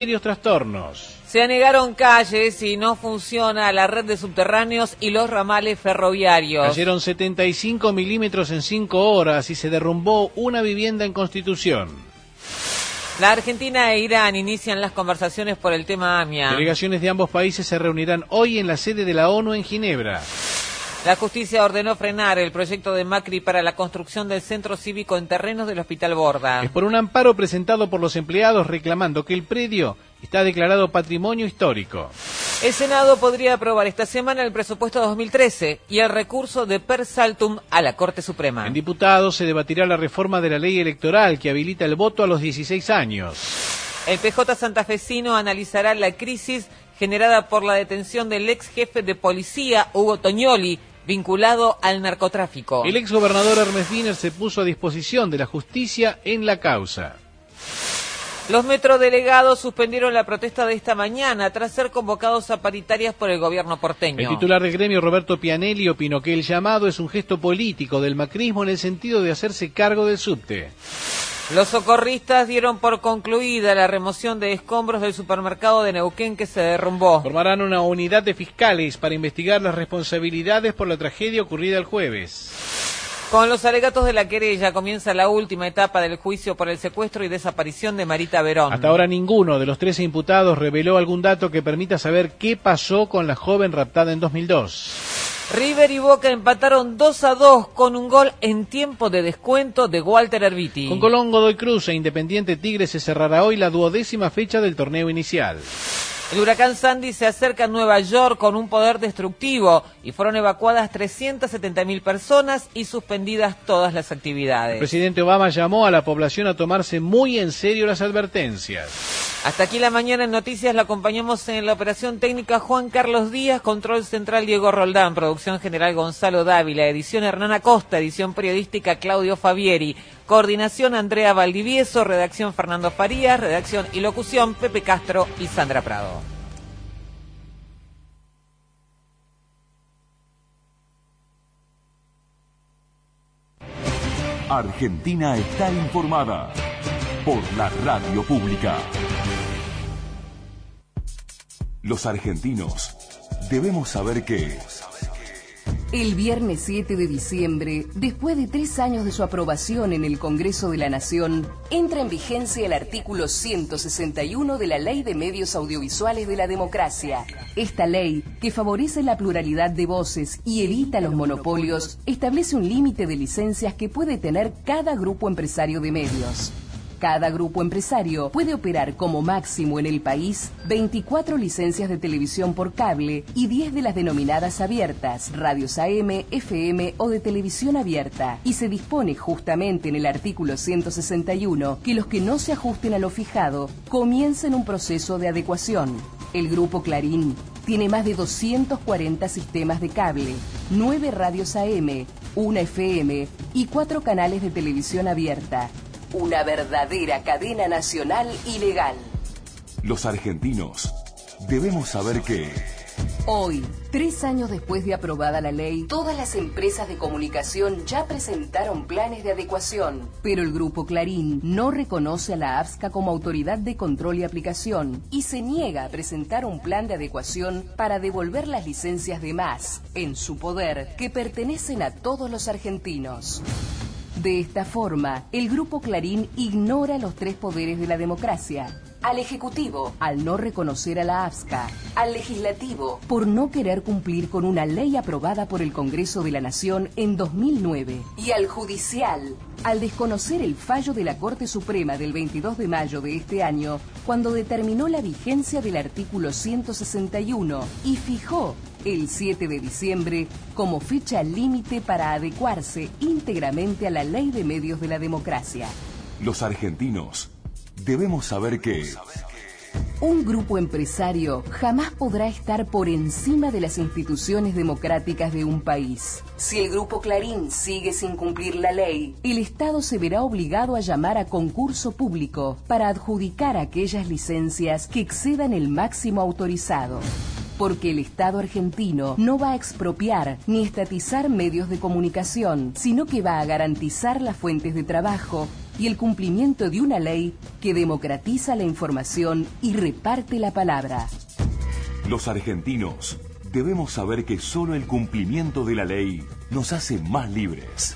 serios trastornos. Se anegaron calles y no funciona la red de subterráneos y los ramales ferroviarios. Cayeron 75 milímetros en 5 horas y se derrumbó una vivienda en Constitución. La Argentina e Irán inician las conversaciones por el tema AMIA. Delegaciones de ambos países se reunirán hoy en la sede de la ONU en Ginebra. La justicia ordenó frenar el proyecto de Macri para la construcción del centro cívico en terrenos del Hospital Borda. Es por un amparo presentado por los empleados reclamando que el predio está declarado patrimonio histórico. El Senado podría aprobar esta semana el presupuesto 2013 y el recurso de per saltum a la Corte Suprema. En diputados se debatirá la reforma de la ley electoral que habilita el voto a los 16 años. El PJ santafesino analizará la crisis generada por la detención del ex jefe de policía, Hugo Tognoli, vinculado al narcotráfico. El ex gobernador Hermes Wiener se puso a disposición de la justicia en la causa. Los metrodelegados suspendieron la protesta de esta mañana tras ser convocados a paritarias por el gobierno porteño. El titular del gremio, Roberto Pianelli, opinó que el llamado es un gesto político del macrismo en el sentido de hacerse cargo del subte. Los socorristas dieron por concluida la remoción de escombros del supermercado de Neuquén que se derrumbó. Formarán una unidad de fiscales para investigar las responsabilidades por la tragedia ocurrida el jueves. Con los alegatos de la querella comienza la última etapa del juicio por el secuestro y desaparición de Marita Verón. Hasta ahora ninguno de los 13 imputados reveló algún dato que permita saber qué pasó con la joven raptada en 2002. River y Boca empataron 2-2 con un gol en tiempo de descuento de Walter Erviti. Con Colón, Godoy Cruz e Independiente Tigre se cerrará hoy la 12ª fecha del torneo inicial. El huracán Sandy se acerca a Nueva York con un poder destructivo y fueron evacuadas 370.000 personas y suspendidas todas las actividades. El presidente Obama llamó a la población a tomarse muy en serio las advertencias. Hasta aquí la mañana en Noticias, la acompañamos en la operación técnica Juan Carlos Díaz, control central Diego Roldán, producción general Gonzalo Dávila, edición Hernán Acosta, edición periodística Claudio Fabieri, coordinación Andrea Valdivieso, redacción Fernando Farías, redacción y locución Pepe Castro y Sandra Prado. Argentina está informada por la radio pública. Los argentinos debemos saber que... El viernes 7 de diciembre, después de 3 años de su aprobación en el Congreso de la Nación, entra en vigencia el artículo 161 de la Ley de Medios Audiovisuales de la Democracia. Esta ley, que favorece la pluralidad de voces y evita los monopolios, establece un límite de licencias que puede tener cada grupo empresario de medios. Cada grupo empresario puede operar como máximo en el país 24 licencias de televisión por cable y 10 de las denominadas abiertas, radios AM, FM o de televisión abierta. Y se dispone justamente en el artículo 161 que los que no se ajusten a lo fijado comiencen un proceso de adecuación. El Grupo Clarín tiene más de 240 sistemas de cable, 9 radios AM, 1 FM y 4 canales de televisión abierta. Una verdadera cadena nacional y legal. Los argentinos debemos saber que... Hoy, 3 años después de aprobada la ley, todas las empresas de comunicación ya presentaron planes de adecuación. Pero el Grupo Clarín no reconoce a la AFSCA como autoridad de control y aplicación y se niega a presentar un plan de adecuación para devolver las licencias de más, en su poder, que pertenecen a todos los argentinos. De esta forma, el Grupo Clarín ignora los 3 poderes de la democracia. Al Ejecutivo, al no reconocer a la AFSCA. Al Legislativo, por no querer cumplir con una ley aprobada por el Congreso de la Nación en 2009. Y al Judicial, al desconocer el fallo de la Corte Suprema del 22 de mayo de este año, cuando determinó la vigencia del artículo 161 y fijó el 7 de diciembre como fecha límite para adecuarse íntegramente a la Ley de Medios de la Democracia. Los argentinos debemos saber que... Un grupo empresario jamás podrá estar por encima de las instituciones democráticas de un país. Si el Grupo Clarín sigue sin cumplir la ley, el Estado se verá obligado a llamar a concurso público para adjudicar aquellas licencias que excedan el máximo autorizado. Porque el Estado argentino no va a expropiar ni estatizar medios de comunicación, sino que va a garantizar las fuentes de trabajo y el cumplimiento de una ley que democratiza la información y reparte la palabra. Los argentinos debemos saber que solo el cumplimiento de la ley nos hace más libres.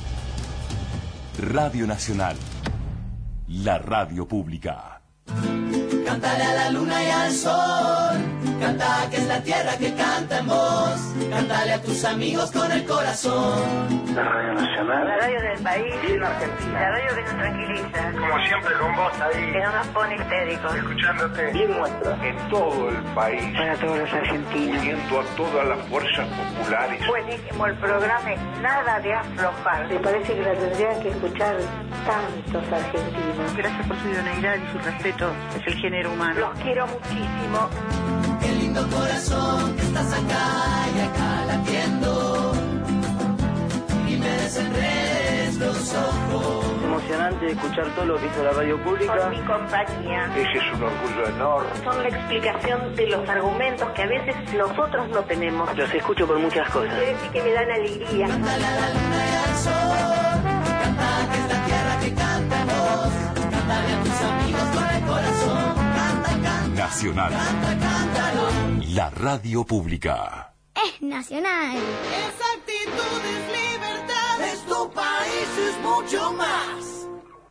Radio Nacional, la radio pública. Cántale a la luna y al sol, canta que es la tierra que canta en vos, cántale a tus amigos con el corazón. La Radio Nacional, la radio del país, bien argentina, la radio que nos tranquiliza, como siempre con vos ahí, que no nos pone histéricos, escuchándote, bien nuestra, en todo el país, para todos los argentinos, uniendo a todas las fuerzas populares. Buenísimo el programa, es nada de aflojar. Me parece que la tendrían que escuchar tantos argentinos. Gracias por su idoneidad y su respeto, es el género humano. Los quiero muchísimo. Qué lindo corazón que estás acá y acá latiendo, y me desenredes los ojos. Emocionante escuchar todo lo que hizo la radio pública. Con mi compañía. Ese es un orgullo enorme. Son la explicación de los argumentos que a veces nosotros no tenemos. Los escucho por muchas cosas. Ustedes sí que me dan alegría. Cántale a la luna y al sol, canta que es la tierra que canta en vos, cántale a tus amigos con el corazón. Canta, canta. Nacional. Canta, cántalo. La radio pública. Es nacional. Esa actitud es libertad, es tu país, es mucho más.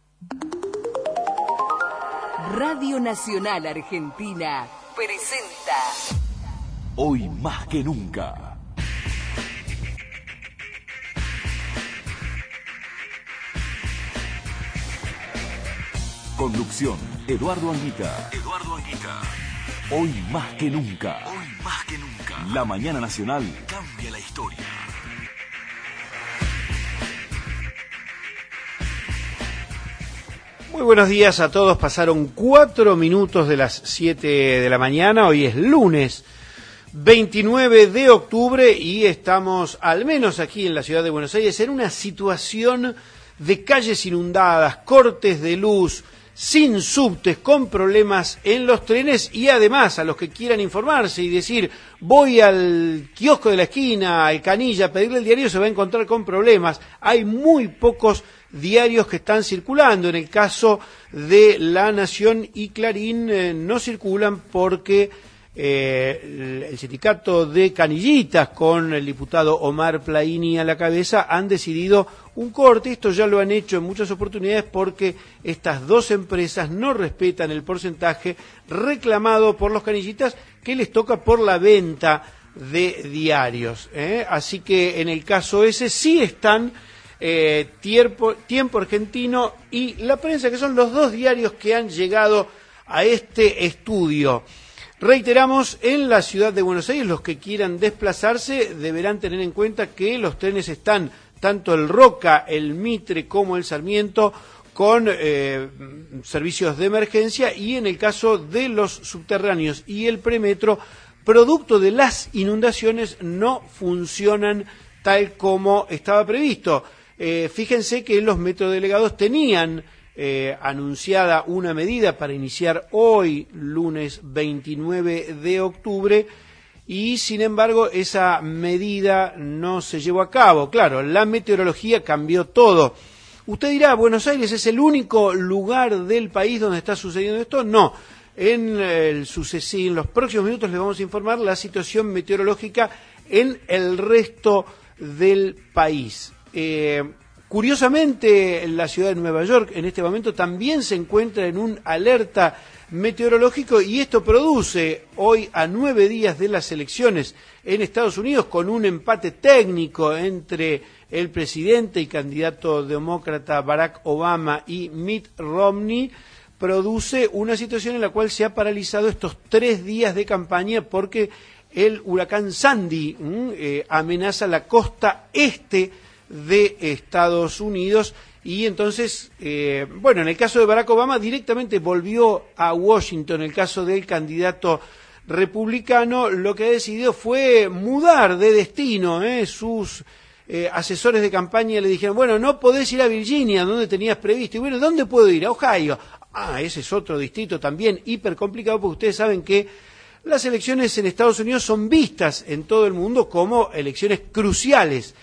Radio Nacional Argentina presenta Hoy más que nunca. Conducción, Eduardo Anguita. Hoy más que nunca. La mañana nacional cambia la historia. Muy buenos días a todos. Pasaron 4 minutos de las 7 de la mañana. Hoy es lunes 29 de octubre y estamos, al menos aquí en la ciudad de Buenos Aires, en una situación de calles inundadas, cortes de luz, sin subtes, con problemas en los trenes, y además a los que quieran informarse y decir voy al kiosco de la esquina, al Canilla, a pedirle el diario, se va a encontrar con problemas. Hay muy pocos diarios que están circulando. En el caso de La Nación y Clarín no circulan porque el sindicato de canillitas, con el diputado Omar Plaini a la cabeza, han decidido un corte. Esto ya lo han hecho en muchas oportunidades porque estas dos empresas no respetan el porcentaje reclamado por los canillitas que les toca por la venta de diarios, Así que en el caso ese sí están Tiempo Argentino y La Prensa, que son los dos diarios que han llegado a este estudio. Reiteramos, en la ciudad de Buenos Aires, los que quieran desplazarse deberán tener en cuenta que los trenes están, tanto el Roca, el Mitre como el Sarmiento, con servicios de emergencia, y en el caso de los subterráneos y el premetro, producto de las inundaciones, no funcionan tal como estaba previsto. Fíjense que los metrodelegados tenían anunciada una medida para iniciar hoy, lunes 29 de octubre, y sin embargo esa medida no se llevó a cabo. Claro, la meteorología cambió todo. Usted dirá, ¿Buenos Aires es el único lugar del país donde está sucediendo esto? No. En los próximos minutos les vamos a informar la situación meteorológica en el resto del país. Curiosamente, la ciudad de Nueva York en este momento también se encuentra en un alerta meteorológico, y esto produce hoy, a 9 días de las elecciones en Estados Unidos, con un empate técnico entre el presidente y candidato demócrata Barack Obama y Mitt Romney, produce una situación en la cual se ha paralizado estos 3 días de campaña porque el huracán Sandy amenaza la costa este de Estados Unidos, y entonces, en el caso de Barack Obama directamente volvió a Washington. En el caso del candidato republicano, lo que ha decidido fue mudar de destino. Sus asesores de campaña le dijeron, bueno, no podés ir a Virginia, donde tenías previsto. Y bueno, ¿dónde puedo ir? A Ohio. Ese es otro distrito también hiper complicado, porque ustedes saben que las elecciones en Estados Unidos son vistas en todo el mundo como elecciones cruciales.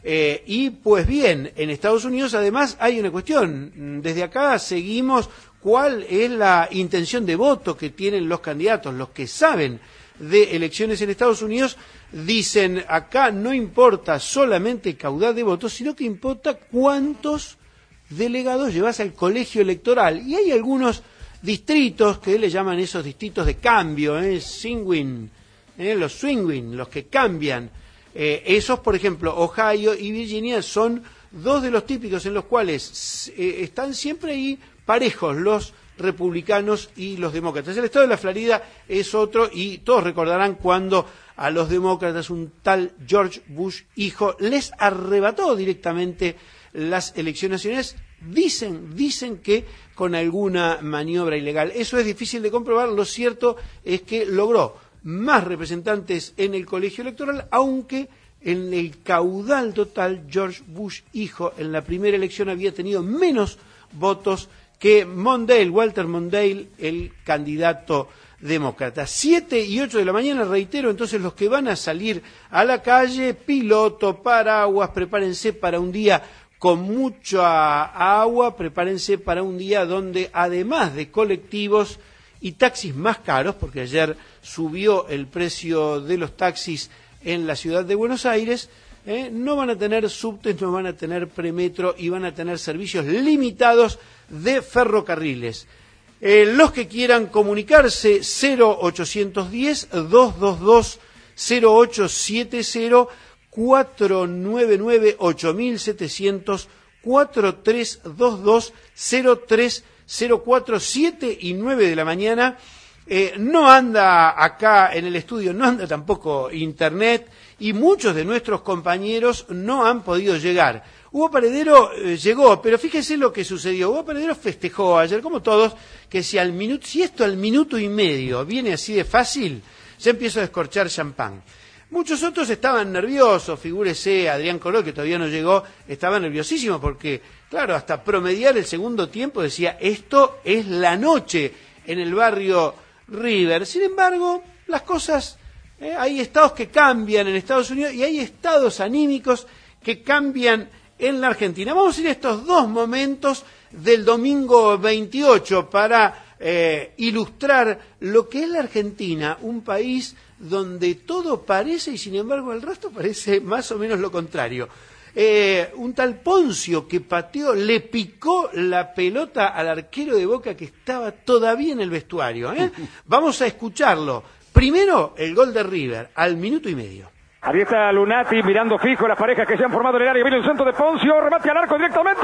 Y pues bien, en Estados Unidos además hay una cuestión. Desde acá seguimos cuál es la intención de voto que tienen los candidatos, los que saben de elecciones en Estados Unidos. Dicen, acá no importa solamente caudal de votos, sino que importa cuántos delegados llevas al colegio electoral. Y hay algunos distritos que le llaman esos distritos de cambio, swing, los swing, los que cambian. Esos, por ejemplo, Ohio y Virginia son dos de los típicos en los cuales están siempre ahí parejos los republicanos y los demócratas. El estado de la Florida es otro, y todos recordarán cuando a los demócratas un tal George Bush hijo les arrebató directamente las elecciones nacionales. Dicen que con alguna maniobra ilegal. Eso es difícil de comprobar. Lo cierto es que logró más representantes en el colegio electoral, aunque en el caudal total George Bush hijo en la primera elección había tenido menos votos que Walter Mondale, el candidato demócrata. 7 y 8 de la mañana, reitero, entonces los que van a salir a la calle, piloto, paraguas, prepárense para un día con mucha agua, prepárense para un día donde además de colectivos y taxis más caros, porque ayer subió el precio de los taxis en la ciudad de Buenos Aires, no van a tener subtes, no van a tener premetro y van a tener servicios limitados de ferrocarriles. Los que quieran comunicarse, 0810-222-0870, 499-8700, 4322-0304, 7 y 9 de la mañana. No anda acá en el estudio, no anda tampoco internet, y muchos de nuestros compañeros no han podido llegar. Hugo Paredero llegó, pero fíjese lo que sucedió. Hugo Paredero festejó ayer, como todos, que si esto al minuto y medio viene así de fácil, ya empiezo a descorchar champán. Muchos otros estaban nerviosos, figúrese Adrián Coló, que todavía no llegó, estaba nerviosísimo porque, claro, hasta promediar el segundo tiempo decía, esto es la noche en el barrio River. Sin embargo, las cosas, hay estados que cambian en Estados Unidos y hay estados anímicos que cambian en la Argentina. Vamos a ir a estos dos momentos del domingo 28 para ilustrar lo que es la Argentina, un país donde todo parece y sin embargo el resto parece más o menos lo contrario. Un tal Poncio que le picó la pelota al arquero de Boca que estaba todavía en el vestuario. Vamos a escucharlo. Primero el gol de River al minuto y medio. Ahí está Lunati mirando fijo las parejas que se han formado en el área. Viene el centro de Poncio, remate al arco directamente.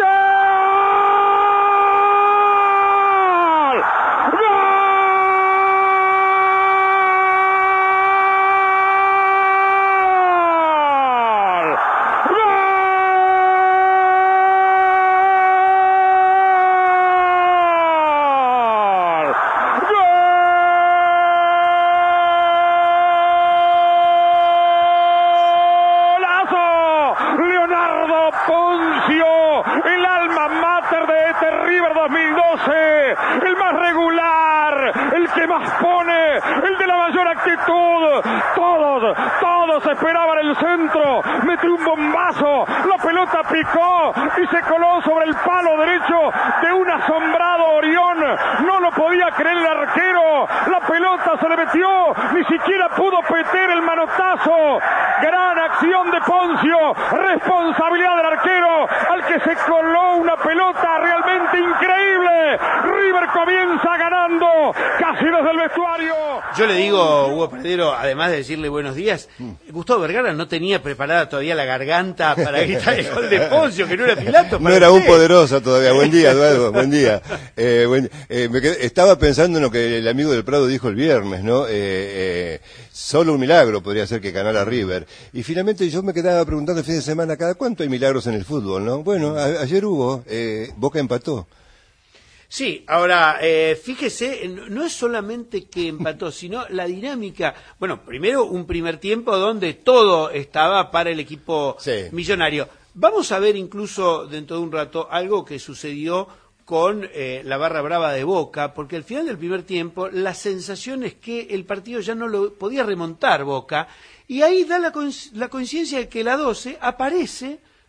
Todos esperaban el centro, metió un bombazo, la pelota picó y se coló sobre el palo derecho de un asombrado Orión, no lo podía creer el arquero, la pelota se le metió, ni siquiera pudo meter el manotazo, gran acción de Poncio, responsabilidad del arquero, al que se coló una pelota realmente increíble. River comienza ganando, casi desde el vestuario. Yo le digo, Hugo Paredero, además de decirle buenos días, Gustavo Vergara no tenía preparada todavía la garganta para gritar el gol de Poncio, que no era Pilato. No era un poderoso todavía. Buen día, Eduardo, buen día. Estaba pensando en lo que el amigo del Prado dijo el viernes, ¿no? Solo un milagro podría ser que ganara River. Y finalmente yo me quedaba preguntando el fin de semana, ¿cada cuánto hay milagros en el fútbol, no? Bueno, ayer hubo, Boca empató. Sí, ahora, fíjese, no es solamente que empató, sino la dinámica. Bueno, primero un primer tiempo donde todo estaba para el equipo millonario. Vamos a ver incluso dentro de un rato algo que sucedió con la barra brava de Boca, porque al final del primer tiempo la sensación es que el partido ya no lo podía remontar Boca, y ahí da la coincidencia de que la 12 aparece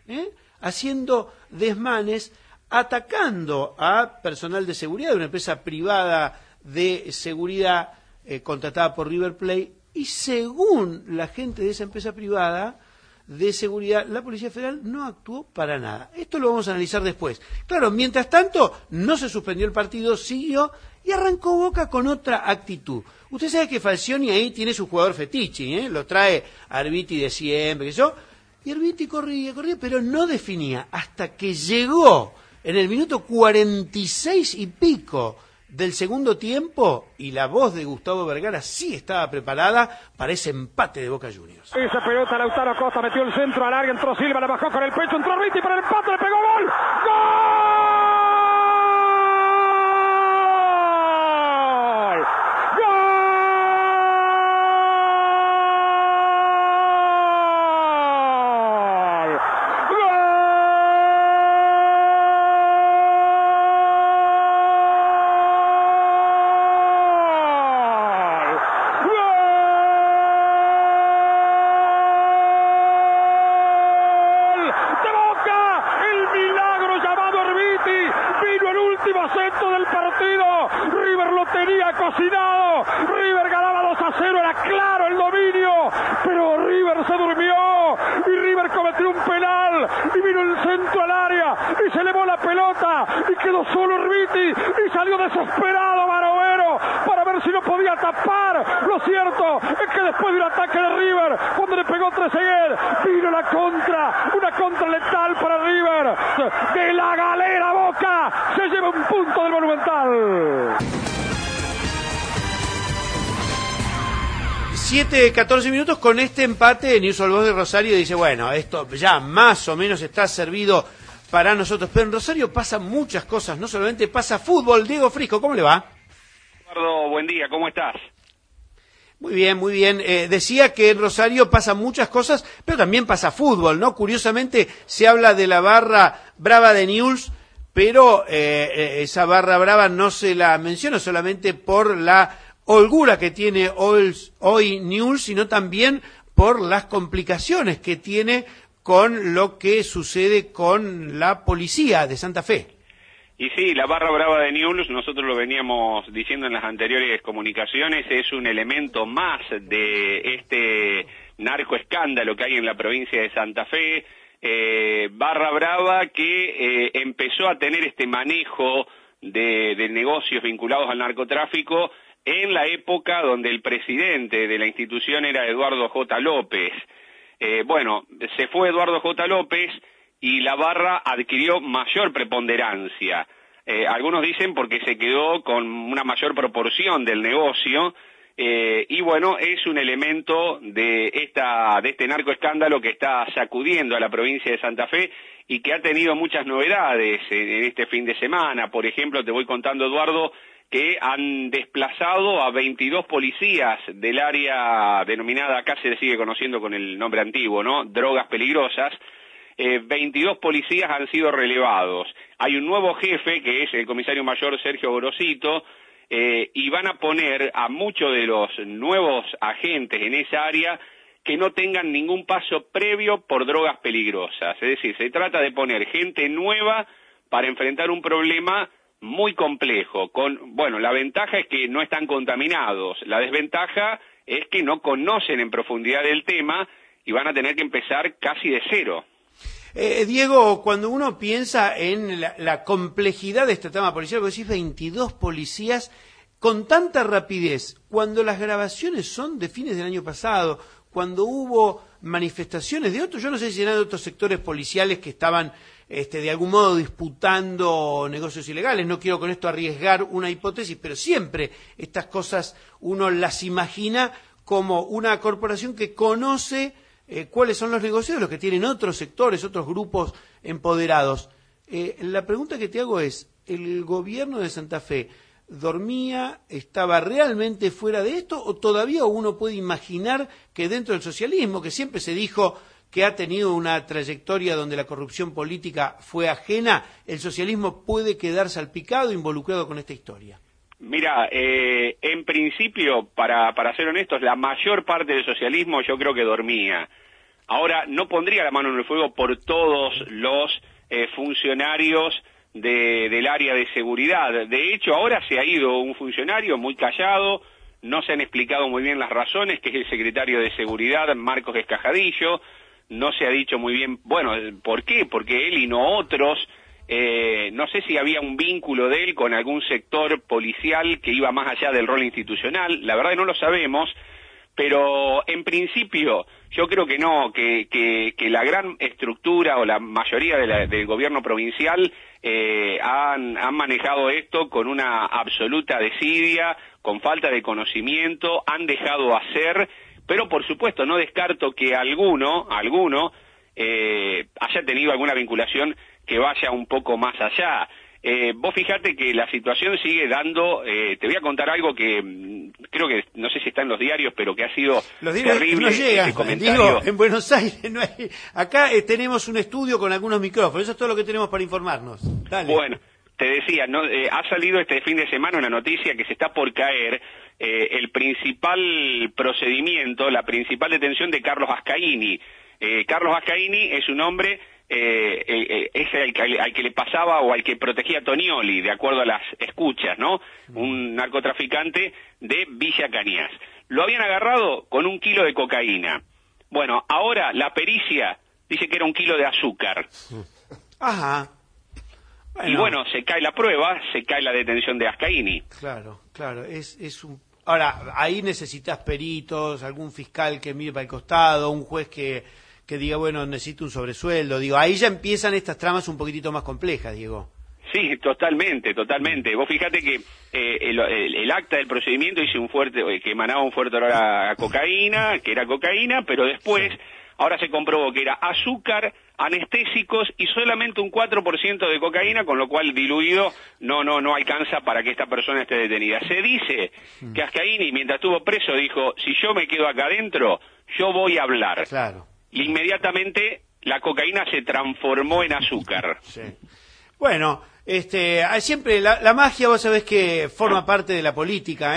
haciendo desmanes, atacando a personal de seguridad de una empresa privada de seguridad contratada por River Plate, y según la gente de esa empresa privada de seguridad, la Policía Federal no actuó para nada. Esto lo vamos a analizar después. Claro, mientras tanto, no se suspendió el partido, siguió y arrancó Boca con otra actitud. Usted sabe que Falcioni ahí tiene su jugador fetiche, lo trae Arbiti de siempre, y Arbiti corría, pero no definía, hasta que llegó en el minuto 46 y pico del segundo tiempo, y la voz de Gustavo Vergara sí estaba preparada para ese empate de Boca Juniors. Esa pelota, Lautaro Acosta metió el centro al área, entró Silva, la bajó con el pecho, entró Arbiti para el empate, le pegó gol. ¡Gol! Cocinado, River ganaba 2-0, era claro el dominio, pero River se durmió y River cometió un penal y vino el centro al área y se elevó la pelota y quedó solo Arbiti y salió desesperado Barovero para ver si no podía tapar. Lo cierto es que después de un ataque de River, cuando le pegó Trezeguet, vino la contra, una contra letal para River. De la galera Boca se lleva un punto del Monumental. 7-14 minutos con este empate. News All Boys de Rosario dice, bueno, esto ya más o menos está servido para nosotros, pero en Rosario pasan muchas cosas, no solamente pasa fútbol. Diego Frisco, ¿cómo le va? Eduardo, buen día, ¿cómo estás? Muy bien, muy bien. Decía que en Rosario pasan muchas cosas, pero también pasa fútbol, ¿no? Curiosamente se habla de la barra brava de Newell's, pero esa barra brava no se la menciona solamente por la holgura que tiene hoy Newell's, sino también por las complicaciones que tiene con lo que sucede con la policía de Santa Fe. Y sí, la barra brava de Newell's, nosotros lo veníamos diciendo en las anteriores comunicaciones, es un elemento más de este narcoescándalo que hay en la provincia de Santa Fe. Barra brava que empezó a tener este manejo de negocios vinculados al narcotráfico en la época donde el presidente de la institución era Eduardo J. López. Bueno, se fue Eduardo J. López y la barra adquirió mayor preponderancia. Algunos dicen porque se quedó con una mayor proporción del negocio, y bueno, es un elemento de este narcoescándalo que está sacudiendo a la provincia de Santa Fe y que ha tenido muchas novedades en este fin de semana. Por ejemplo, te voy contando, Eduardo, que han desplazado a 22 policías del área denominada, acá se le sigue conociendo con el nombre antiguo, ¿no? Drogas peligrosas. 22 policías han sido relevados. Hay un nuevo jefe, que es el comisario mayor Sergio Gorosito, y van a poner a muchos de los nuevos agentes en esa área que no tengan ningún paso previo por drogas peligrosas. Es decir, se trata de poner gente nueva para enfrentar un problema muy complejo. Bueno, la ventaja es que no están contaminados, la desventaja es que no conocen en profundidad el tema y van a tener que empezar casi de cero. Diego, cuando uno piensa en la complejidad de este tema policial, porque decís 22 policías con tanta rapidez, cuando las grabaciones son de fines del año pasado, cuando hubo manifestaciones de otros, yo no sé si eran de otros sectores policiales que estaban de algún modo disputando negocios ilegales, no quiero con esto arriesgar una hipótesis, pero siempre estas cosas uno las imagina como una corporación que conoce cuáles son los negocios, los que tienen otros sectores, otros grupos empoderados. La pregunta que te hago es, ¿el gobierno de Santa Fe dormía, estaba realmente fuera de esto, o todavía uno puede imaginar que dentro del socialismo, que siempre se dijo que ha tenido una trayectoria donde la corrupción política fue ajena, el socialismo puede quedar salpicado, involucrado con esta historia? Mira, en principio, para ser honestos, la mayor parte del socialismo yo creo que dormía. Ahora, no pondría la mano en el fuego por todos los funcionarios del área de seguridad. De hecho, ahora se ha ido un funcionario muy callado, no se han explicado muy bien las razones, que es el secretario de Seguridad, Marcos Escajadillo. No se ha dicho muy bien, bueno, ¿por qué? Porque él y no otros, no sé si había un vínculo de él con algún sector policial que iba más allá del rol institucional, la verdad que no lo sabemos, pero en principio yo creo que no, que la gran estructura o la mayoría del gobierno provincial han manejado esto con una absoluta desidia, con falta de conocimiento, han dejado hacer, pero por supuesto no descarto que alguno haya tenido alguna vinculación que vaya un poco más allá. Vos fijate que la situación sigue dando, te voy a contar algo que creo que, no sé si está en los diarios, pero que ha sido terrible. No llega, este comentario. digo, en Buenos Aires no hay, acá tenemos un estudio con algunos micrófonos, eso es todo lo que tenemos para informarnos. Dale. Bueno, te decía, ha salido este fin de semana una noticia que se está por caer el principal procedimiento, la principal detención de Carlos Ascaini. Carlos Ascaini es un hombre, es al que le pasaba o al que protegía Tonioli, de acuerdo a las escuchas, ¿no? Un narcotraficante de Villa Cañas. Lo habían agarrado con 1 kilo de cocaína. Bueno, ahora la pericia dice que era 1 kilo de azúcar. Ajá. Bueno. Y bueno, se cae la prueba, se cae la detención de Ascaini. Claro, es un... Ahora, ahí necesitas peritos, algún fiscal que mire para el costado, un juez que diga, bueno, necesito un sobresueldo. Digo, ahí ya empiezan estas tramas un poquitito más complejas, Diego. Sí, totalmente. Vos fíjate que el acta del procedimiento dice que emanaba un fuerte olor a cocaína, que era cocaína, pero después, ahora se comprobó que era azúcar, anestésicos y solamente un 4% de cocaína, con lo cual diluido no alcanza para que esta persona esté detenida. Se dice que Ascaini, mientras estuvo preso, dijo, si yo me quedo acá adentro, yo voy a hablar. Claro. Y inmediatamente la cocaína se transformó en azúcar. Sí. Bueno, siempre la magia, vos sabés que forma parte de la política,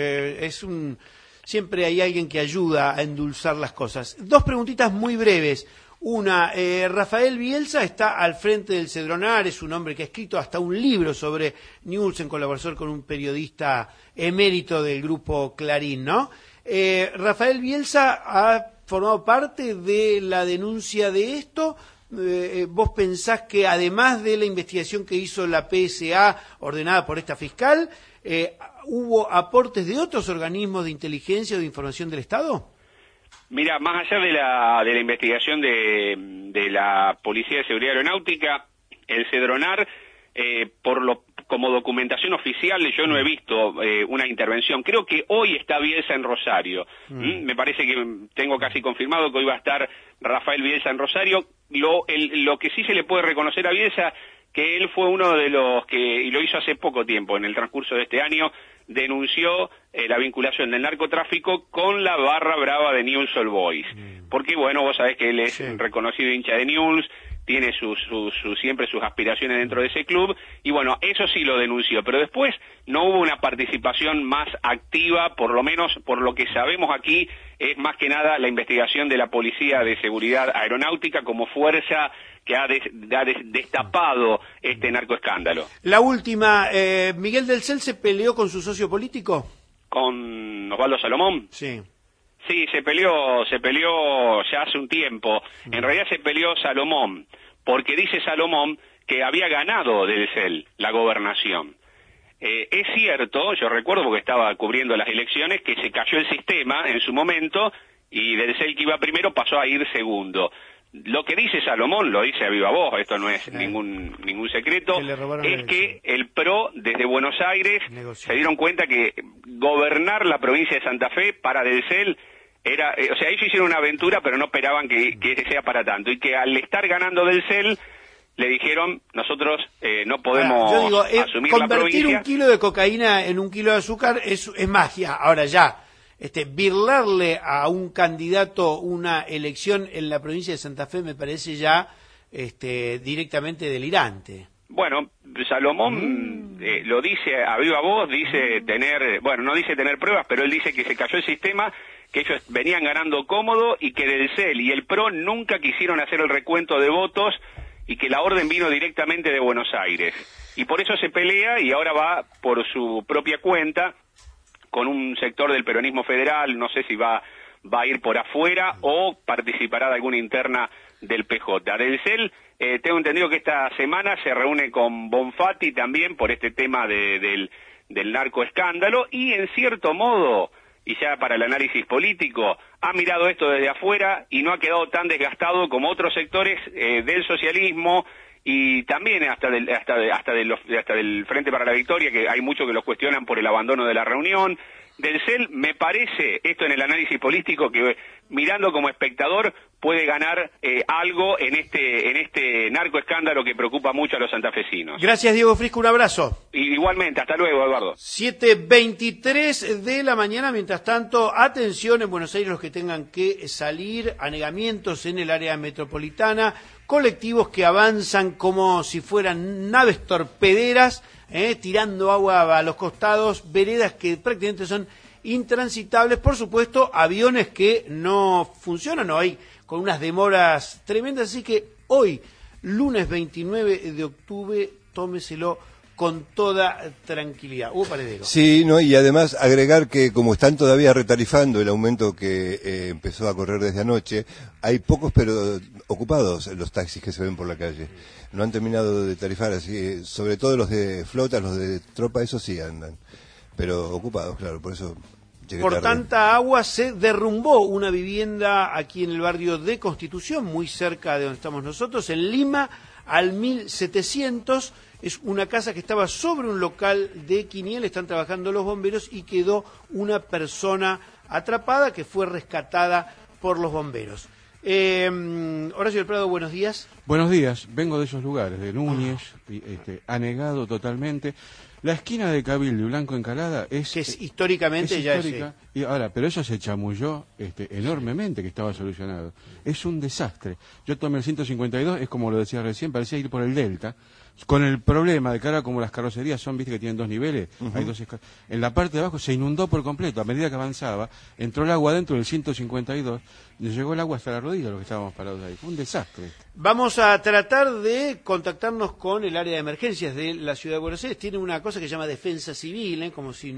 siempre hay alguien que ayuda a endulzar las cosas. 2 preguntitas muy breves. Una, Rafael Bielsa está al frente del Cedronar, es un hombre que ha escrito hasta un libro sobre Newell's en colaboración con un periodista emérito del grupo Clarín, ¿no? Rafael Bielsa ha formado parte de la denuncia de esto. ¿Vos pensás que además de la investigación que hizo la PSA ordenada por esta fiscal, hubo aportes de otros organismos de inteligencia o de información del Estado? Mira, más allá de la investigación de la Policía de Seguridad Aeronáutica, el Cedronar, como documentación oficial, yo no he visto una intervención. Creo que hoy está Bielsa en Rosario. Me parece que tengo casi confirmado que hoy va a estar Rafael Bielsa en Rosario. Lo que sí se le puede reconocer a Bielsa, que él fue uno de los que, y lo hizo hace poco tiempo, en el transcurso de este año, denunció la vinculación del narcotráfico con la barra brava de Newell's Old Boys. Porque, bueno, vos sabés que él es un reconocido hincha de Newell's, tiene siempre sus aspiraciones dentro de ese club, y bueno, eso sí lo denunció, pero después no hubo una participación más activa, por lo menos por lo que sabemos aquí, es más que nada la investigación de la Policía de Seguridad Aeronáutica como fuerza que ha destapado este narcoescándalo. La última, ¿Miguel del Cel se peleó con su socio político? ¿Con Osvaldo Salomón? Sí. Sí, se peleó ya hace un tiempo. En realidad se peleó Salomón, porque dice Salomón que había ganado del CEL la gobernación. Es cierto, yo recuerdo porque estaba cubriendo las elecciones, que se cayó el sistema en su momento y del CEL que iba primero pasó a ir segundo. Lo que dice Salomón, lo dice a viva voz, esto no es ningún secreto, es que el PRO desde Buenos Aires se dieron cuenta que gobernar la provincia de Santa Fe para del CEL era, o sea, ellos hicieron una aventura, pero no esperaban que sea para tanto, y que al estar ganando del CEL le dijeron, nosotros no podemos asumir la provincia. Convertir 1 kilo de cocaína en 1 kilo de azúcar es magia. Ahora ya, birlarle a un candidato una elección en la provincia de Santa Fe me parece ya directamente delirante. Bueno, Salomón lo dice a viva voz, dice tener, bueno, no dice tener pruebas, pero él dice que se cayó el sistema, que ellos venían ganando cómodo y que del CEL y el PRO nunca quisieron hacer el recuento de votos y que la orden vino directamente de Buenos Aires. Y por eso se pelea y ahora va por su propia cuenta con un sector del peronismo federal, no sé si va a ir por afuera o participará de alguna interna del PJ. Del CEL, tengo entendido que esta semana se reúne con Bonfatti también por este tema del narcoescándalo y en cierto modo, y ya para el análisis político, ha mirado esto desde afuera y no ha quedado tan desgastado como otros sectores del socialismo y también hasta del Frente para la Victoria, que hay muchos que los cuestionan por el abandono de la reunión. Del CEL, me parece, esto en el análisis político, que mirando como espectador puede ganar algo en este narcoescándalo que preocupa mucho a los santafesinos. Gracias, Diego Frisco, un abrazo. Y igualmente, hasta luego, Eduardo. 7:23 de la mañana, mientras tanto, atención en Buenos Aires los que tengan que salir, anegamientos en el área metropolitana, colectivos que avanzan como si fueran naves torpederas, tirando agua a los costados, veredas que prácticamente son intransitables, por supuesto, aviones que no funcionan o hay con unas demoras tremendas, así que hoy, lunes 29 de octubre, tómeselo con toda tranquilidad. Hugo Paredero. Sí, no, y además agregar que como están todavía retarifando el aumento que empezó a correr desde anoche, hay pocos pero ocupados los taxis que se ven por la calle. No han terminado de tarifar, así, sobre todo los de flota, los de tropa, esos sí andan, pero ocupados, claro, por eso llegué por tarde. Tanta agua se derrumbó una vivienda aquí en el barrio de Constitución, muy cerca de donde estamos nosotros, en Lima, al 1700. Es una casa que estaba sobre un local de quiniela, están trabajando los bomberos y quedó una persona atrapada que fue rescatada por los bomberos. Horacio del Prado, buenos días. Buenos días, vengo de esos lugares, de Núñez, anegado totalmente. La esquina de Cabildo y Blanco Encalada es... Que es históricamente ya histórica, y ahora, pero eso se chamulló enormemente que estaba solucionado. Es un desastre. Yo tomé el 152, es como lo decía recién, parecía ir por el Delta, con el problema de que ahora como las carrocerías son, viste que tienen dos niveles, hay dos en la parte de abajo se inundó por completo, a medida que avanzaba, entró el agua dentro del 152, llegó el agua hasta la rodilla, los que estábamos parados ahí. Fue un desastre. Vamos a tratar de contactarnos con el área de emergencias de la Ciudad de Buenos Aires. Tiene una cosa que se llama defensa civil, como si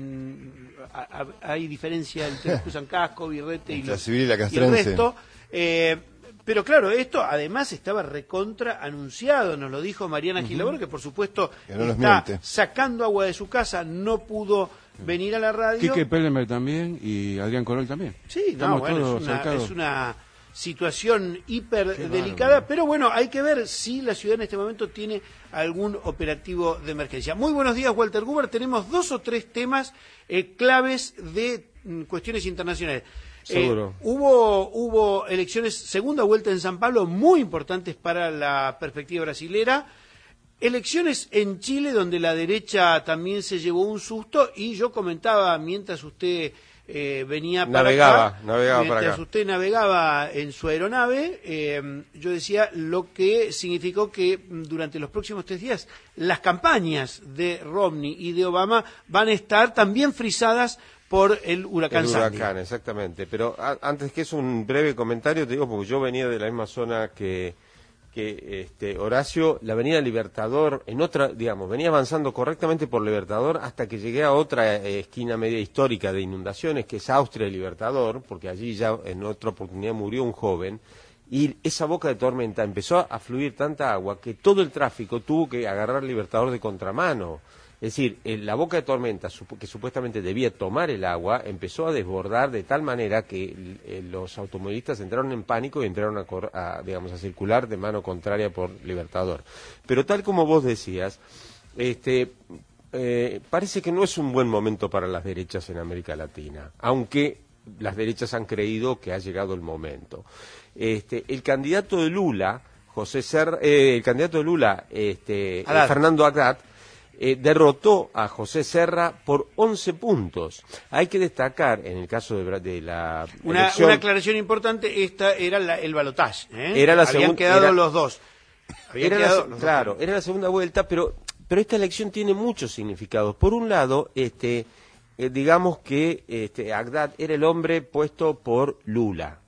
hay diferencia entre los que usan casco, birrete y, la civil y la el castrense. resto. Pero claro, esto además estaba recontra anunciado, nos lo dijo Mariana Gilabor, que por supuesto está sacando agua de su casa, no pudo venir a la radio. Quique Pellemer también y Adrián Corol también. Sí, no, bueno, es una situación hiper delicada, pero bueno, hay que ver si la ciudad en este momento tiene algún operativo de emergencia. Muy buenos días, Walter Guber. Tenemos 2 o 3 temas claves de cuestiones internacionales. Seguro. Hubo elecciones, segunda vuelta en San Pablo, muy importantes para la perspectiva brasilera. Elecciones en Chile, donde la derecha también se llevó un susto, y yo comentaba mientras usted venía para acá, mientras usted navegaba en su aeronave, yo decía lo que significó que durante los próximos 3 días las campañas de Romney y de Obama van a estar también frisadas por el huracán Sandy. Exactamente. Pero antes que eso, un breve comentario, te digo, porque yo venía de la misma zona que Horacio, la avenida Libertador, en otra, digamos, venía avanzando correctamente por Libertador hasta que llegué a otra esquina media histórica de inundaciones, que es Austria y Libertador, porque allí ya en otra oportunidad murió un joven, y esa boca de tormenta empezó a fluir tanta agua que todo el tráfico tuvo que agarrar Libertador de contramano. Es decir, la boca de tormenta, que supuestamente debía tomar el agua, empezó a desbordar de tal manera que los automovilistas entraron en pánico y entraron a circular de mano contraria por Libertador. Pero tal como vos decías, parece que no es un buen momento para las derechas en América Latina, aunque las derechas han creído que ha llegado el momento. El candidato de Lula, Fernando Haddad, derrotó a José Serra por 11 puntos. Hay que destacar, en el caso de la elección... Una aclaración importante, esta era el balotaje. Habían quedado los dos. Claro, era la segunda vuelta, pero esta elección tiene muchos significados. Por un lado, digamos que Haddad era el hombre puesto por Lula.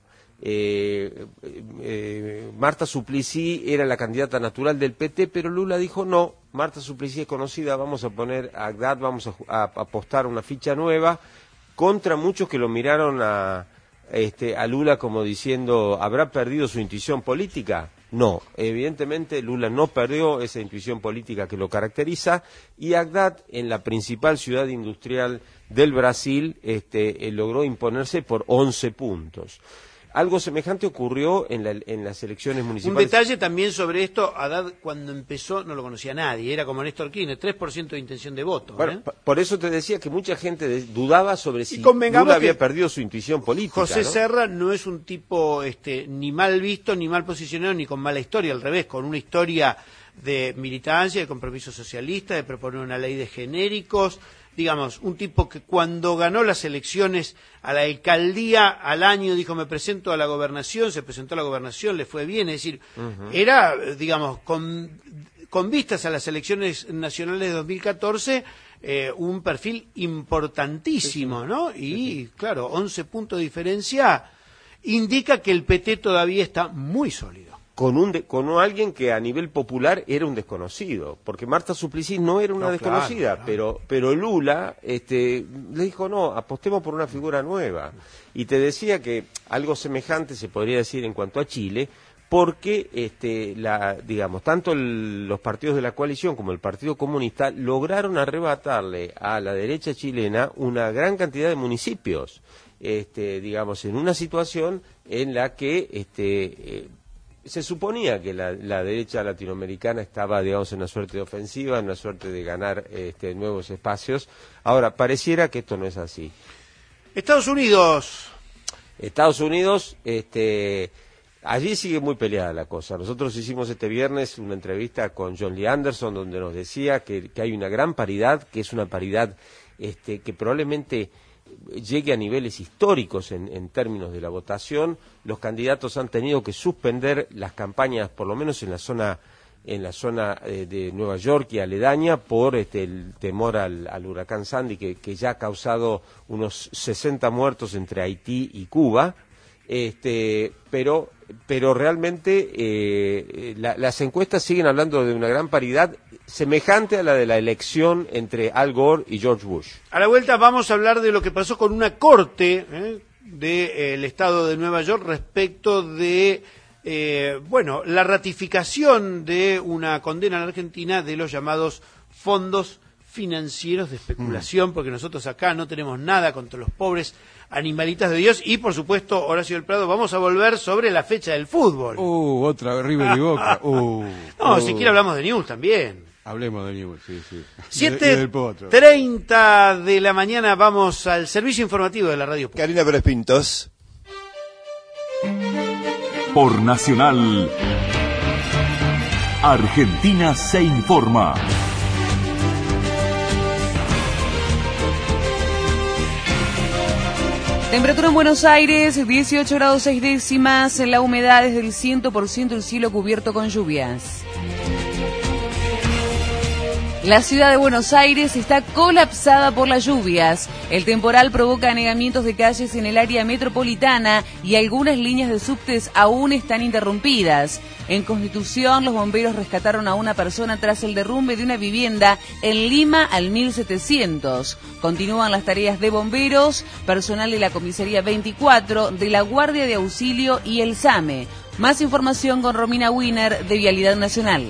Marta Suplicy era la candidata natural del PT, pero Lula dijo no, Marta Suplicy es conocida, vamos a poner a Haddad, vamos a apostar una ficha nueva, contra muchos que lo miraron a Lula como diciendo, ¿habrá perdido su intuición política? No, evidentemente Lula no perdió esa intuición política que lo caracteriza, y Haddad, en la principal ciudad industrial del Brasil, logró imponerse por 11 puntos. Algo semejante ocurrió en las elecciones municipales. Un detalle también sobre esto, Haddad cuando empezó no lo conocía nadie, era como Néstor Kirchner, 3% de intención de voto. Bueno, por eso te decía que mucha gente dudaba sobre si Lula había perdido su intuición política. José Serra no es un tipo ni mal visto, ni mal posicionado, ni con mala historia, al revés, con una historia de militancia, de compromiso socialista, de proponer una ley de genéricos, digamos, un tipo que cuando ganó las elecciones a la alcaldía al año dijo me presento a la gobernación, se presentó a la gobernación, le fue bien, es decir, era, digamos, con vistas a las elecciones nacionales de 2014, un perfil importantísimo, ¿no? Y claro, 11 puntos de diferencia indica que el PT todavía está muy sólido. Con alguien que a nivel popular era un desconocido, porque Marta Suplicy no era una desconocida, claro. Pero Lula le dijo no, apostemos por una figura nueva. Y te decía que algo semejante se podría decir en cuanto a Chile, porque digamos tanto los partidos de la coalición como el Partido Comunista lograron arrebatarle a la derecha chilena una gran cantidad de municipios, digamos en una situación en la que se suponía que la derecha latinoamericana estaba, digamos, en una suerte de ofensiva, en una suerte de ganar nuevos espacios. Ahora, pareciera que esto no es así. Estados Unidos, allí sigue muy peleada la cosa. Nosotros hicimos este viernes una entrevista con John Lee Anderson, donde nos decía que hay una gran paridad, que es una paridad que probablemente llegue a niveles históricos en términos de la votación. Los candidatos han tenido que suspender las campañas, por lo menos en la zona de Nueva York y aledaña, por el temor al huracán Sandy, que ya ha causado unos 60 muertos entre Haití y Cuba. Pero realmente las encuestas siguen hablando de una gran paridad semejante a la de la elección entre Al Gore y George Bush. A la vuelta vamos a hablar de lo que pasó con una corte del estado de Nueva York respecto de la ratificación de una condena en Argentina de los llamados fondos financieros de especulación, porque nosotros acá no tenemos nada contra los pobres animalitas de Dios. Y por supuesto, Horacio del Prado, vamos a volver sobre la fecha del fútbol. Otra, River y Boca. Si quiere hablamos de News también. Hablemos de News, sí. 7:30 de la mañana, vamos al servicio informativo de la radio. Karina Pérez Pintos. Por Nacional, Argentina se informa. Temperatura en Buenos Aires, 18 grados 6 décimas, la humedad es del 100%, el cielo cubierto con lluvias. La ciudad de Buenos Aires está colapsada por las lluvias. El temporal provoca anegamientos de calles en el área metropolitana y algunas líneas de subtes aún están interrumpidas. En Constitución, los bomberos rescataron a una persona tras el derrumbe de una vivienda en Lima al 1700. Continúan las tareas de bomberos, personal de la Comisaría 24, de la Guardia de Auxilio y el SAME. Más información con Romina Wiener de Vialidad Nacional.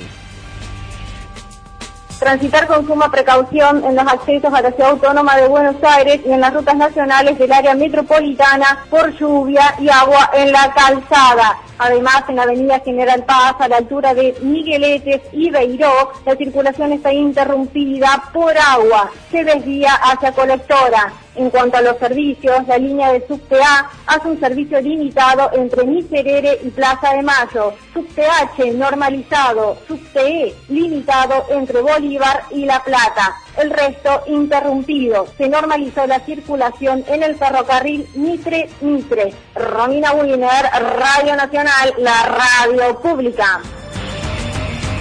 Transitar con suma precaución en los accesos a la ciudad autónoma de Buenos Aires y en las rutas nacionales del área metropolitana por lluvia y agua en la calzada. Además, en la avenida General Paz, a la altura de Migueletes y Beiró, la circulación está interrumpida por agua. Se desvía hacia Colectora. En cuanto a los servicios, la línea de Subte A hace un servicio limitado entre Miserere y Plaza de Mayo. Subte H normalizado, Subte E limitado entre Bolívar y La Plata. El resto interrumpido. Se normalizó la circulación en el ferrocarril Mitre-Mitre. Romina Wiener, Radio Nacional, la radio pública.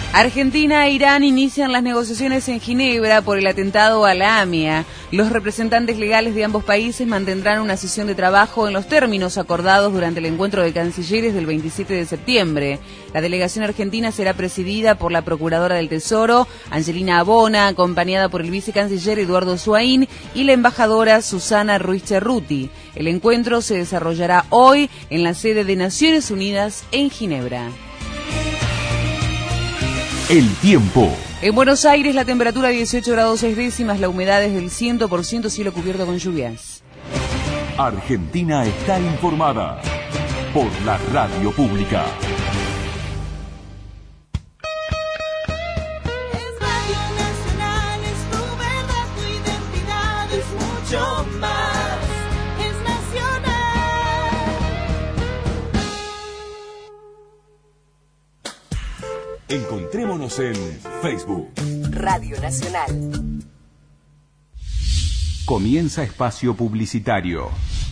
Argentina e Irán inician las negociaciones en Ginebra por el atentado a la AMIA. Los representantes legales de ambos países mantendrán una sesión de trabajo en los términos acordados durante el encuentro de cancilleres del 27 de septiembre. La delegación argentina será presidida por la Procuradora del Tesoro, Angelina Abona, acompañada por el vicecanciller Eduardo Suaín y la embajadora Susana Ruiz Cerruti. El encuentro se desarrollará hoy en la sede de Naciones Unidas en Ginebra. El tiempo. En Buenos Aires la temperatura 18 grados 6 décimas, la humedad es del 100%, cielo cubierto con lluvias. Argentina está informada por la radio pública. Es Radio Nacional, es tu verdad, tu identidad, es mucho más, es nacional. Encontrémonos en Facebook. Radio Nacional. Comienza espacio publicitario.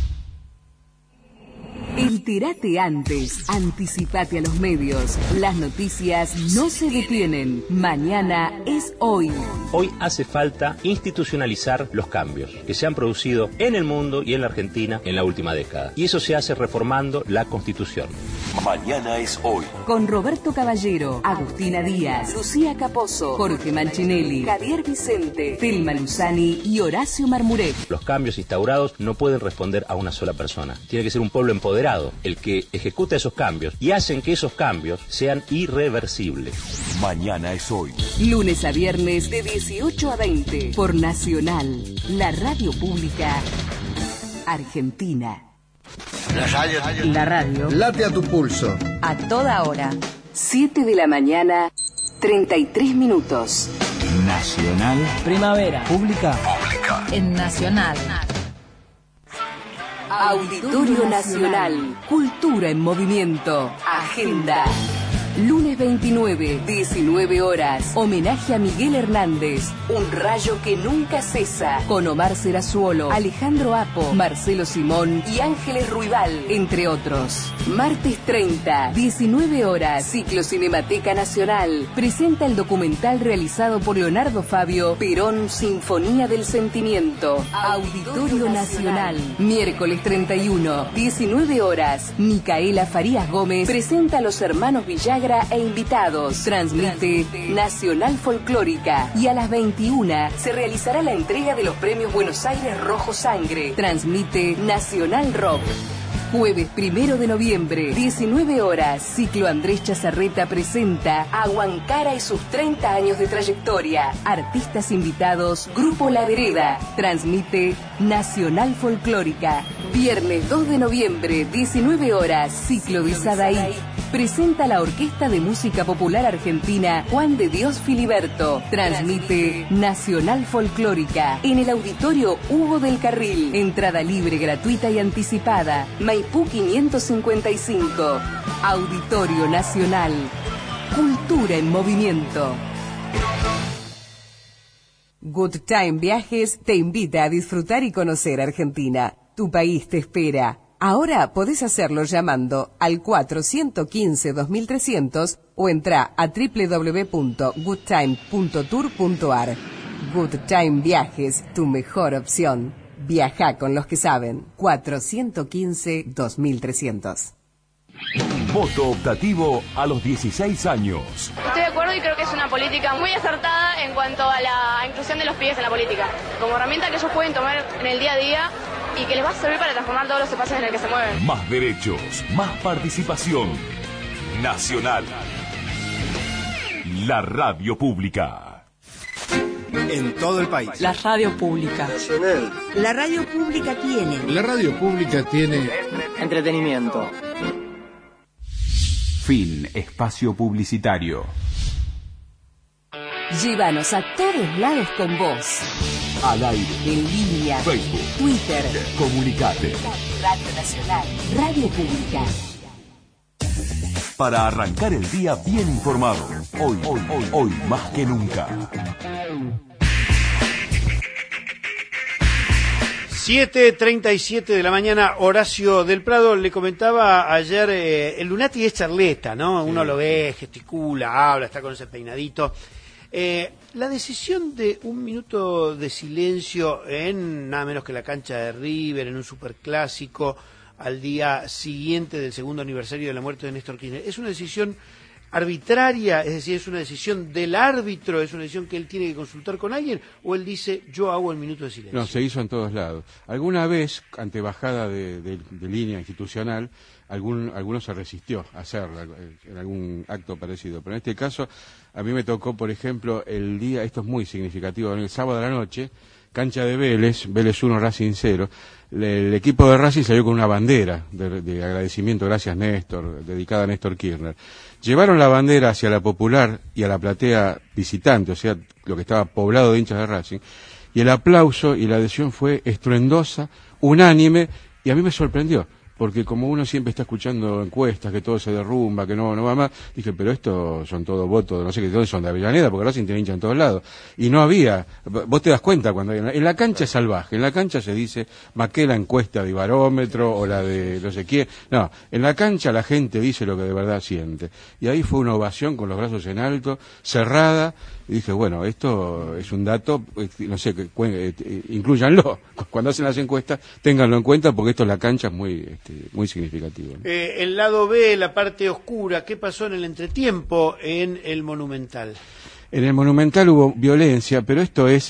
Entérate antes, anticipate a los medios. Las noticias no se detienen. Mañana es hoy. Hoy hace falta institucionalizar los cambios que se han producido en el mundo y en la Argentina en la última década. Y eso se hace reformando la Constitución. Mañana es hoy. Con Roberto Caballero, Agustina Díaz, Lucía Capozzo, Jorge Manchinelli, Javier Vicente, Telma Luzani y Horacio Marmuret. Los cambios instaurados no pueden responder a una sola persona. Tiene que ser un pueblo empoderado el que ejecuta esos cambios y hacen que esos cambios sean irreversibles. Mañana es hoy. Lunes a viernes de 18 a 20 por Nacional, la radio pública argentina. La radio. Late a tu pulso. A toda hora. 7 de la mañana, 33 minutos. Nacional. Primavera. Pública. En Nacional. Auditorio Nacional. Cultura en movimiento. Agenda. Lunes 29, 19 horas. Homenaje a Miguel Hernández. Un rayo que nunca cesa. Con Omar Serazuolo, Alejandro Apo, Marcelo Simón y Ángeles Ruibal, entre otros. Martes 30, 19 horas. Ciclo Cinemateca Nacional. Presenta el documental realizado por Leonardo Fabio, Perón, Sinfonía del Sentimiento. Auditorio Nacional. Miércoles 31, 19 horas. Micaela Farías Gómez presenta a los hermanos Villagra e invitados. Transmite Nacional Folclórica y a las 21 se realizará la entrega de los premios Buenos Aires Rojo Sangre. Transmite Nacional Rock. Jueves 1 de noviembre, 19 horas, Ciclo Andrés Chazarreta presenta a Huancara y sus 30 años de trayectoria. Artistas invitados, Grupo La Vereda. Transmite Nacional Folclórica. Viernes 2 de noviembre, 19 horas, Ciclo de Sadaí. Presenta la Orquesta de Música Popular Argentina Juan de Dios Filiberto. Transmite Nacional Folclórica en el Auditorio Hugo del Carril. Entrada libre, gratuita y anticipada. Maipú 555. Auditorio Nacional. Cultura en movimiento. Good Time Viajes te invita a disfrutar y conocer Argentina. Tu país te espera. Ahora podés hacerlo llamando al 415-2300 o entra a www.goodtime.tour.ar. Good Time Viajes, tu mejor opción. Viaja con los que saben. 415-2300. Voto optativo a los 16 años. Estoy de acuerdo y creo que es una política muy acertada en cuanto a la inclusión de los pibes en la política. Como herramienta que ellos pueden tomar en el día a día y que les va a servir para transformar todos los espacios en el que se mueven. Más derechos, más participación. Nacional. La radio pública. En todo el país. La radio pública. Nacional. La radio pública tiene. La radio pública tiene entretenimiento. Fin. Espacio publicitario. Llévanos a todos lados con vos. Al aire. En línea. Facebook. Twitter. Comunicate. Radio Nacional. Radio Pública. Para arrancar el día bien informado. Hoy más que nunca. 7:37 de la mañana, Horacio del Prado. Le comentaba ayer, el Lunati es charleta, ¿no? Sí. Uno lo ve, gesticula, habla, está con ese peinadito. La decisión de un minuto de silencio en nada menos que la cancha de River, en un superclásico, al día siguiente del segundo aniversario de la muerte de Néstor Kirchner, ¿es una decisión arbitraria? Es decir, ¿es una decisión del árbitro? ¿Es una decisión que él tiene que consultar con alguien? ¿O él dice, yo hago el minuto de silencio? No, se hizo en todos lados. Alguna vez, ante bajada de línea institucional, alguno se resistió a hacerlo en algún acto parecido. Pero en este caso, a mí me tocó, por ejemplo, el día, esto es muy significativo, el sábado de la noche, cancha de Vélez 1, Racing 0. El equipo de Racing salió con una bandera de agradecimiento, gracias Néstor, dedicada a Néstor Kirchner. Llevaron la bandera hacia la Popular y a la platea visitante, o sea, lo que estaba poblado de hinchas de Racing, y el aplauso y la adhesión fue estruendosa, unánime, y a mí me sorprendió, porque como uno siempre está escuchando encuestas, que todo se derrumba, que no va más, dije, pero estos son todos votos, no sé qué, todos son de Avellaneda, porque Racing tiene hincha en todos lados. Y no había, vos te das cuenta cuando hay, en la cancha es salvaje, en la cancha se dice, más que la encuesta de Barómetro o la de no sé quién, no, en la cancha la gente dice lo que de verdad siente. Y ahí fue una ovación con los brazos en alto, cerrada, y dije, bueno, esto es un dato, no sé, inclúyanlo, cuando hacen las encuestas, ténganlo en cuenta, porque esto en la cancha es muy significativo, ¿no? El lado B, la parte oscura, ¿qué pasó en el entretiempo en el Monumental? En el Monumental hubo violencia, pero esto es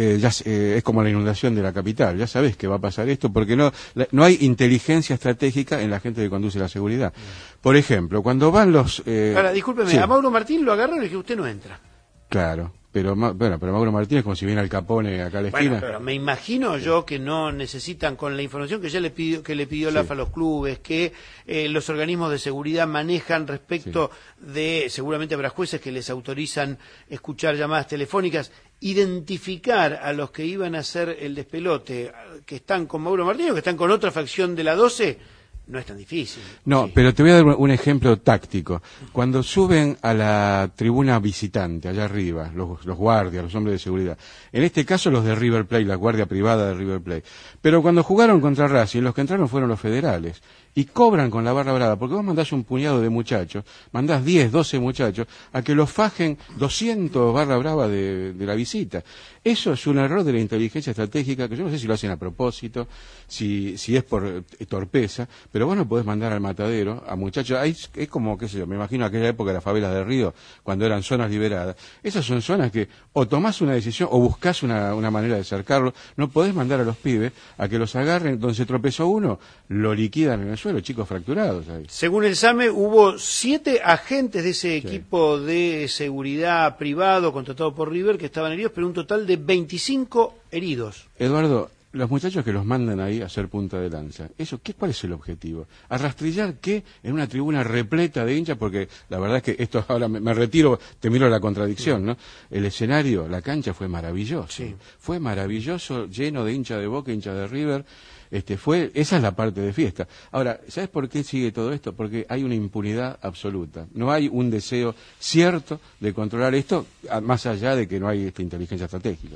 como la inundación de la capital. Ya sabés que va a pasar esto porque no hay inteligencia estratégica en la gente que conduce la seguridad. Por ejemplo, cuando van los... Ahora, discúlpeme, sí. A Mauro Martín lo agarraron y le dije, usted no entra. Claro. Pero Mauro Martínez, como si viene Al Capone acá a la esquina. Bueno, pero me imagino yo que no necesitan, con la información que ya le pidió la AFA a los clubes, que los organismos de seguridad manejan respecto de, seguramente habrá jueces que les autorizan escuchar llamadas telefónicas, identificar a los que iban a hacer el despelote, que están con Mauro Martínez o que están con otra facción de la 12, no es tan difícil. No, sí. Pero te voy a dar un ejemplo táctico. Cuando suben a la tribuna visitante, allá arriba, los guardias, los hombres de seguridad, en este caso los de River Plate, la guardia privada de River Plate, pero cuando jugaron contra Racing, los que entraron fueron los federales, y cobran con la barra brava, porque vos mandás un puñado de muchachos, mandás 10, 12 muchachos, a que los fajen 200 barra brava de la visita. Eso es un error de la inteligencia estratégica, que yo no sé si lo hacen a propósito, si es por torpeza, pero vos no podés mandar al matadero a muchachos. Es como, qué sé yo, me imagino aquella época de las favelas de Río, cuando eran zonas liberadas. Esas son zonas que o tomás una decisión o buscás una manera de cercarlo. No podés mandar a los pibes a que los agarren, donde se tropezó uno, lo liquidan en el suelo, chicos fracturados ahí. Según el SAME, hubo 7 agentes de ese equipo de seguridad privado contratado por River que estaban heridos, pero un total de 25 heridos. Eduardo, los muchachos que los mandan ahí a hacer punta de lanza, ¿cuál es el objetivo? ¿Arrastrillar qué? En una tribuna repleta de hinchas, porque la verdad es que esto ahora me retiro, te miro la contradicción, ¿no? El escenario, la cancha fue maravilloso, fue maravilloso, lleno de hinchas de Boca, hinchas de River. Esa es la parte de fiesta. Ahora, ¿sabes por qué sigue todo esto? Porque hay una impunidad absoluta. No hay un deseo cierto de controlar esto, más allá de que no hay esta inteligencia estratégica.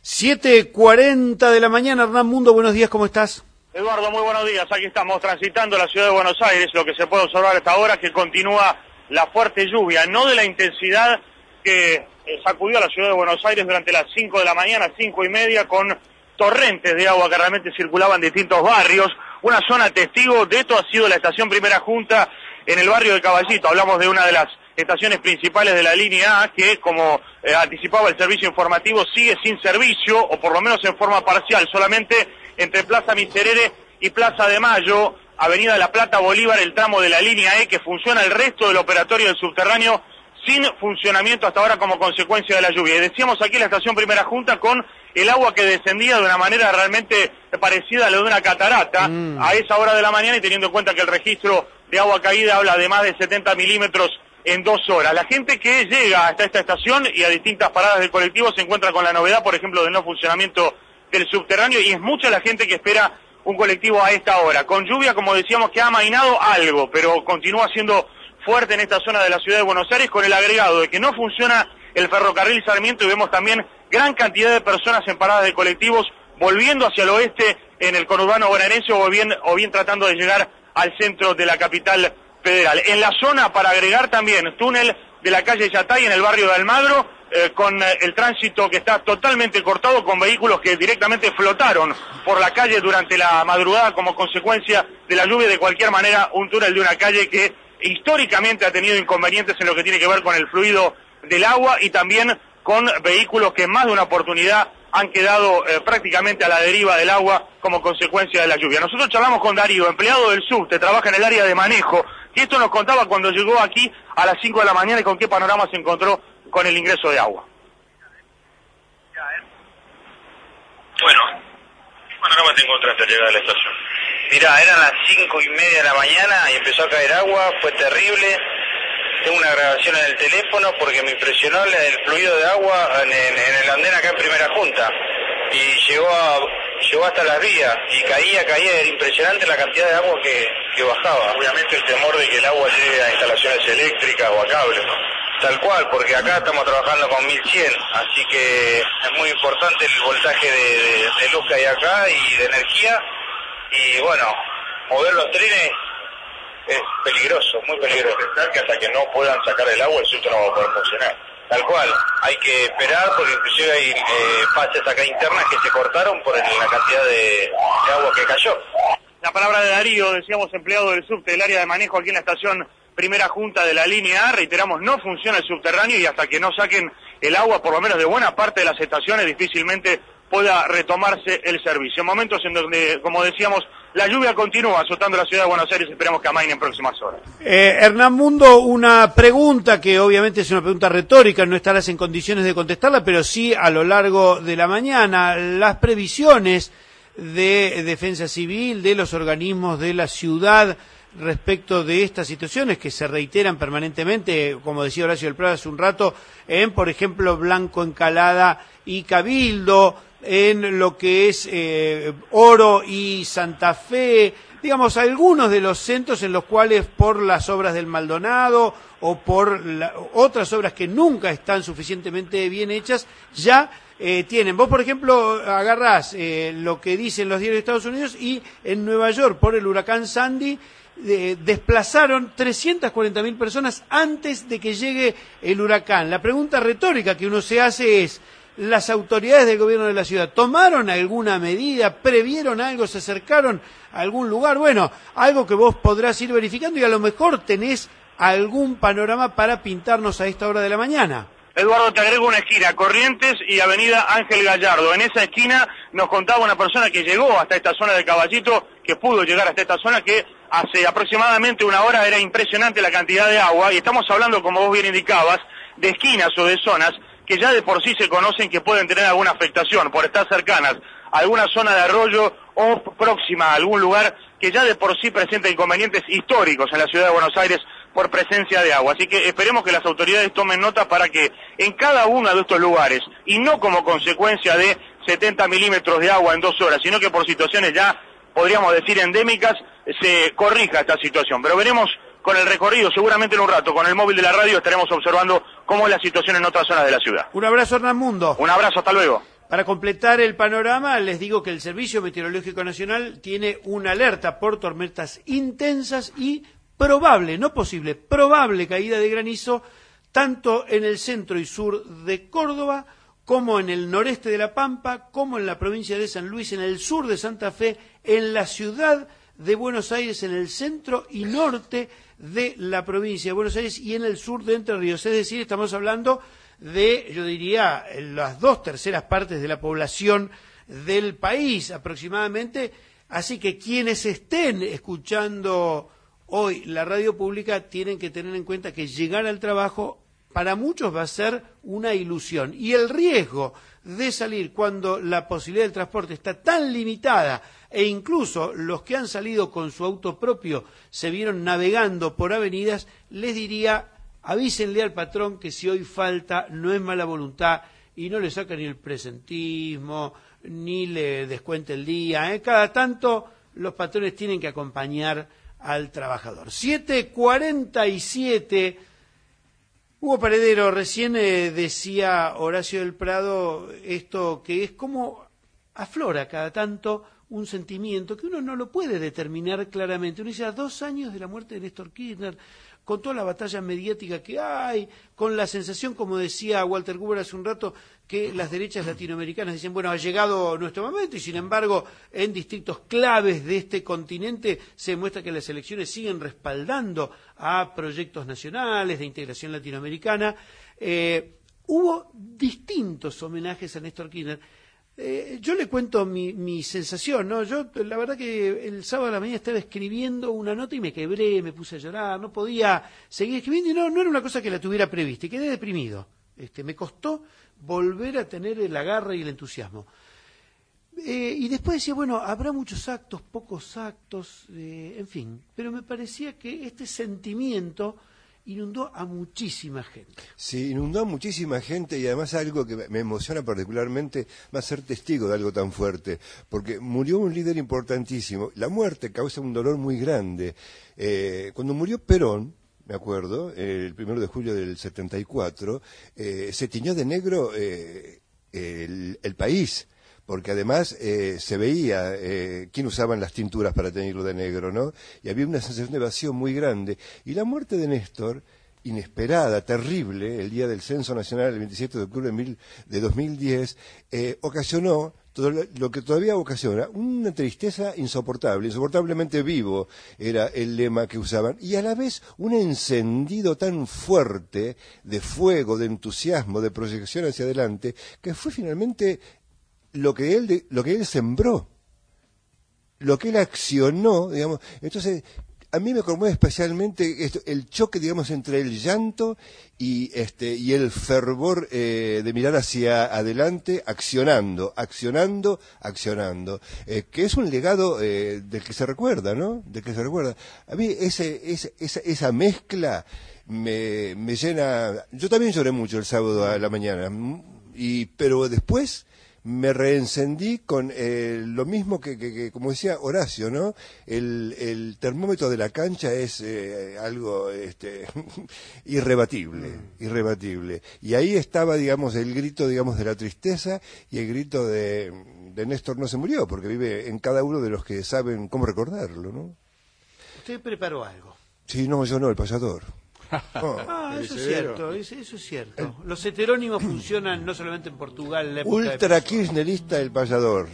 7:40 de la mañana, Hernán Mundo, buenos días, ¿cómo estás? Eduardo, muy buenos días. Aquí estamos transitando la ciudad de Buenos Aires. Lo que se puede observar hasta ahora es que continúa la fuerte lluvia, no de la intensidad que sacudió a la ciudad de Buenos Aires durante las 5 de la mañana, 5:30, con torrentes de agua que realmente circulaban en distintos barrios. Una zona testigo de esto ha sido la estación Primera Junta en el barrio de Caballito. Hablamos de una de las estaciones principales de la línea A que, como anticipaba el servicio informativo, sigue sin servicio, o por lo menos en forma parcial, solamente entre Plaza Miserere y Plaza de Mayo, Avenida La Plata, Bolívar, el tramo de la línea E, que funciona. El resto del operatorio del subterráneo sin funcionamiento hasta ahora como consecuencia de la lluvia. Y decíamos aquí la estación Primera Junta con el agua que descendía de una manera realmente parecida a lo de una catarata a esa hora de la mañana, y teniendo en cuenta que el registro de agua caída habla de más de 70 milímetros en 2 horas. La gente que llega hasta esta estación y a distintas paradas del colectivo se encuentra con la novedad, por ejemplo, del no funcionamiento del subterráneo, y es mucha la gente que espera un colectivo a esta hora. Con lluvia, como decíamos, que ha amainado algo, pero continúa siendo fuerte en esta zona de la ciudad de Buenos Aires, con el agregado de que no funciona el ferrocarril Sarmiento, y vemos también gran cantidad de personas en paradas de colectivos volviendo hacia el oeste en el conurbano bonaerense o bien tratando de llegar al centro de la capital federal. En la zona, para agregar también, túnel de la calle Yatay en el barrio de Almagro, con el tránsito que está totalmente cortado, con vehículos que directamente flotaron por la calle durante la madrugada como consecuencia de la lluvia. De cualquier manera, un túnel de una calle que históricamente ha tenido inconvenientes en lo que tiene que ver con el fluido del agua y también con vehículos que en más de una oportunidad han quedado prácticamente a la deriva del agua como consecuencia de la lluvia. Nosotros charlamos con Darío, empleado del subte, trabaja en el área de manejo, y esto nos contaba cuando llegó aquí a las 5 de la mañana y con qué panorama se encontró con el ingreso de agua. Bueno, ¿qué panorama te encontraste al llegar a la estación? Mirá, eran las 5:30 de la mañana y empezó a caer agua, fue terrible. Tengo una grabación en el teléfono porque me impresionó el fluido de agua en el andén acá en Primera Junta. Y llegó hasta las vías y caía, era impresionante la cantidad de agua que bajaba. Obviamente el temor de que el agua llegue a instalaciones eléctricas o a cables, ¿no? Tal cual, porque acá estamos trabajando con 1100, así que es muy importante el voltaje de luz que hay acá y de energía. Y bueno, mover los trenes es peligroso, muy peligroso. Pensar que hasta que no puedan sacar el agua el subte no va a poder funcionar. Tal cual, hay que esperar porque inclusive hay pases acá internas que se cortaron por la cantidad de agua que cayó. La palabra de Darío, decíamos empleado del subte del área de manejo aquí en la estación Primera Junta de la línea A. Reiteramos, no funciona el subterráneo y hasta que no saquen el agua, por lo menos de buena parte de las estaciones, difícilmente pueda retomarse el servicio. En momentos en donde, como decíamos, la lluvia continúa azotando la ciudad de Buenos Aires, esperamos que amaine en próximas horas. Hernán Mundo, una pregunta que obviamente es una pregunta retórica, no estarás en condiciones de contestarla, pero sí a lo largo de la mañana. Las previsiones de Defensa Civil, de los organismos de la ciudad respecto de estas situaciones que se reiteran permanentemente, como decía Horacio del Prado hace un rato, en, por ejemplo, Blanco Encalada y Cabildo, en lo que es Oro y Santa Fe, digamos, algunos de los centros en los cuales por las obras del Maldonado o por otras obras que nunca están suficientemente bien hechas, ya tienen. Vos, por ejemplo, agarrás lo que dicen los diarios de Estados Unidos y en Nueva York, por el huracán Sandy, desplazaron 340.000 personas antes de que llegue el huracán. La pregunta retórica que uno se hace es, ¿las autoridades del gobierno de la ciudad tomaron alguna medida, previeron algo, se acercaron a algún lugar? Bueno, algo que vos podrás ir verificando y a lo mejor tenés algún panorama para pintarnos a esta hora de la mañana. Eduardo, te agrego una esquina, Corrientes y Avenida Ángel Gallardo. En esa esquina nos contaba una persona que llegó hasta esta zona de Caballito, que pudo llegar hasta esta zona, que hace aproximadamente una hora era impresionante la cantidad de agua, y estamos hablando, como vos bien indicabas, de esquinas o de zonas que ya de por sí se conocen que pueden tener alguna afectación por estar cercanas a alguna zona de arroyo o próxima a algún lugar que ya de por sí presenta inconvenientes históricos en la ciudad de Buenos Aires por presencia de agua. Así que esperemos que las autoridades tomen nota para que en cada uno de estos lugares, y no como consecuencia de 70 milímetros de agua en 2 horas, sino que por situaciones ya, podríamos decir, endémicas, se corrija esta situación. Pero veremos con el recorrido, seguramente en un rato, con el móvil de la radio estaremos observando cómo es la situación en otras zonas de la ciudad. Un abrazo, Hernán Mundo. Un abrazo, hasta luego. Para completar el panorama, les digo que el Servicio Meteorológico Nacional tiene una alerta por tormentas intensas y probable, no posible, probable caída de granizo, tanto en el centro y sur de Córdoba, como en el noreste de La Pampa, como en la provincia de San Luis, en el sur de Santa Fe, en la ciudad de Buenos Aires, en el centro y norte de la provincia de Buenos Aires y en el sur de Entre Ríos. Es decir, estamos hablando de, yo diría, las 2/3 partes de la población del país aproximadamente. Así que quienes estén escuchando hoy la radio pública tienen que tener en cuenta que llegar al trabajo para muchos va a ser una ilusión. Y el riesgo de salir cuando la posibilidad del transporte está tan limitada e incluso los que han salido con su auto propio se vieron navegando por avenidas, les diría, avísenle al patrón que si hoy falta no es mala voluntad y no le saca ni el presentismo, ni le descuente el día. Cada tanto los patrones tienen que acompañar al trabajador. 7:47. Hugo Paredero, recién decía Horacio del Prado esto que es como aflora cada tanto un sentimiento que uno no lo puede determinar claramente. Uno dice, a 2 años de la muerte de Néstor Kirchner, con toda la batalla mediática que hay, con la sensación, como decía Walter Gruber hace un rato, que las derechas latinoamericanas dicen, bueno, ha llegado nuestro momento, y sin embargo, en distritos claves de este continente se demuestra que las elecciones siguen respaldando a proyectos nacionales de integración latinoamericana. Hubo distintos homenajes a Néstor Kirchner. Yo le cuento mi sensación, ¿no? Yo, la verdad que el sábado a la mañana estaba escribiendo una nota y me quebré, me puse a llorar, no podía seguir escribiendo y no era una cosa que la tuviera prevista y quedé deprimido. Me costó volver a tener el agarre y el entusiasmo. Y después decía, bueno, habrá muchos actos, pocos actos, en fin, pero me parecía que este sentimiento inundó a muchísima gente. Sí, inundó a muchísima gente y además algo que me emociona particularmente va a ser testigo de algo tan fuerte, porque murió un líder importantísimo. La muerte causa un dolor muy grande. Cuando murió Perón, me acuerdo, el 1 de julio del 74, se tiñó de negro el país. Porque además se veía quién usaban las tinturas para teñirlo de negro, ¿no? Y había una sensación de vacío muy grande. Y la muerte de Néstor, inesperada, terrible, el día del Censo Nacional, el 27 de octubre de 2010, ocasionó todo lo que todavía ocasiona, una tristeza insoportable, insoportablemente vivo era el lema que usaban, y a la vez un encendido tan fuerte de fuego, de entusiasmo, de proyección hacia adelante, que fue finalmente lo que él sembró, lo que él accionó, digamos. Entonces, a mí me conmueve especialmente el choque, digamos, entre el llanto y el fervor de mirar hacia adelante, accionando, que es un legado del que se recuerda, ¿no? Del que se recuerda. A mí esa mezcla me llena. Yo también lloré mucho el sábado a la mañana, pero después me reencendí con lo mismo que como decía Horacio, ¿no? El termómetro de la cancha es algo irrebatible. Y ahí estaba, digamos, el grito, digamos, de la tristeza y el grito de Néstor no se murió, porque vive en cada uno de los que saben cómo recordarlo, ¿no? ¿Usted preparó algo? Sí, no, yo no, el payador. Eso es cierto, eso es cierto. Los heterónimos funcionan no solamente en Portugal, en la época ultra kirchnerista el payador.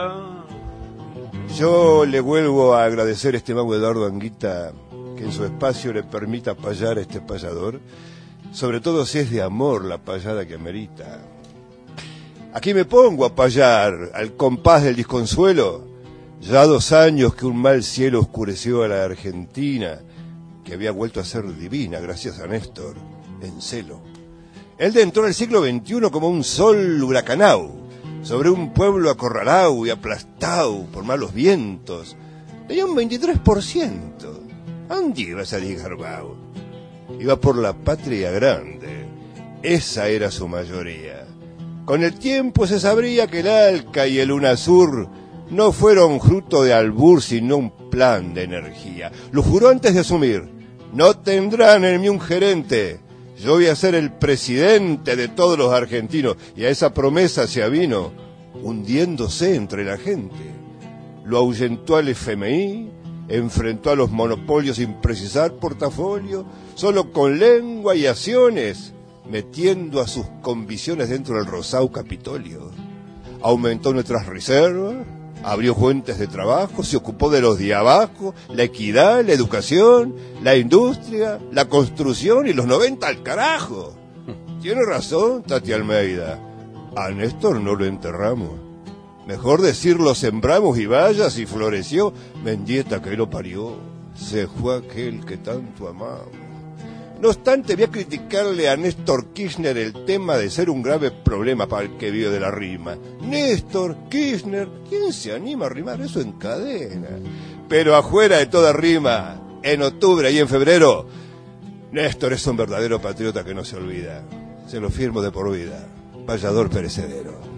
Yo le vuelvo a agradecer a este mago Eduardo Anguita que en su espacio le permita payar a este payador, sobre todo si es de amor la payada que amerita. Aquí me pongo a payar al compás del disconsuelo, ya 2 años que un mal cielo oscureció a la Argentina, que había vuelto a ser divina gracias a Néstor, en celo. Él entró en el siglo XXI como un sol huracanao, sobre un pueblo acorralado y aplastado por malos vientos. Tenía un 23%. ¿A dónde ibas a Garbao? Iba por la patria grande. Esa era su mayoría. Con el tiempo se sabría que el Alca y el UNASUR no fueron fruto de albur, sino un plan de energía. Lo juró antes de asumir. No tendrán en mí un gerente. Yo voy a ser el presidente de todos los argentinos. Y a esa promesa se avino, hundiéndose entre la gente. Lo ahuyentó al FMI, enfrentó a los monopolios sin precisar portafolio, solo con lengua y acciones, metiendo a sus convicciones dentro del rosado Capitolio. Aumentó nuestras reservas, abrió fuentes de trabajo, se ocupó de los de abajo, la equidad, la educación, la industria, la construcción y los 90 al carajo. Tiene razón Tati Almeida, a Néstor no lo enterramos. Mejor decir lo sembramos y vaya si floreció, Mendieta que lo parió, se fue aquel que tanto amamos. No obstante, voy a criticarle a Néstor Kirchner el tema de ser un grave problema para el que vive de la rima. Néstor, Kirchner, ¿quién se anima a rimar eso en cadena? Pero afuera de toda rima, en octubre y en febrero, Néstor es un verdadero patriota que no se olvida. Se lo firmo de por vida. Payador perecedero.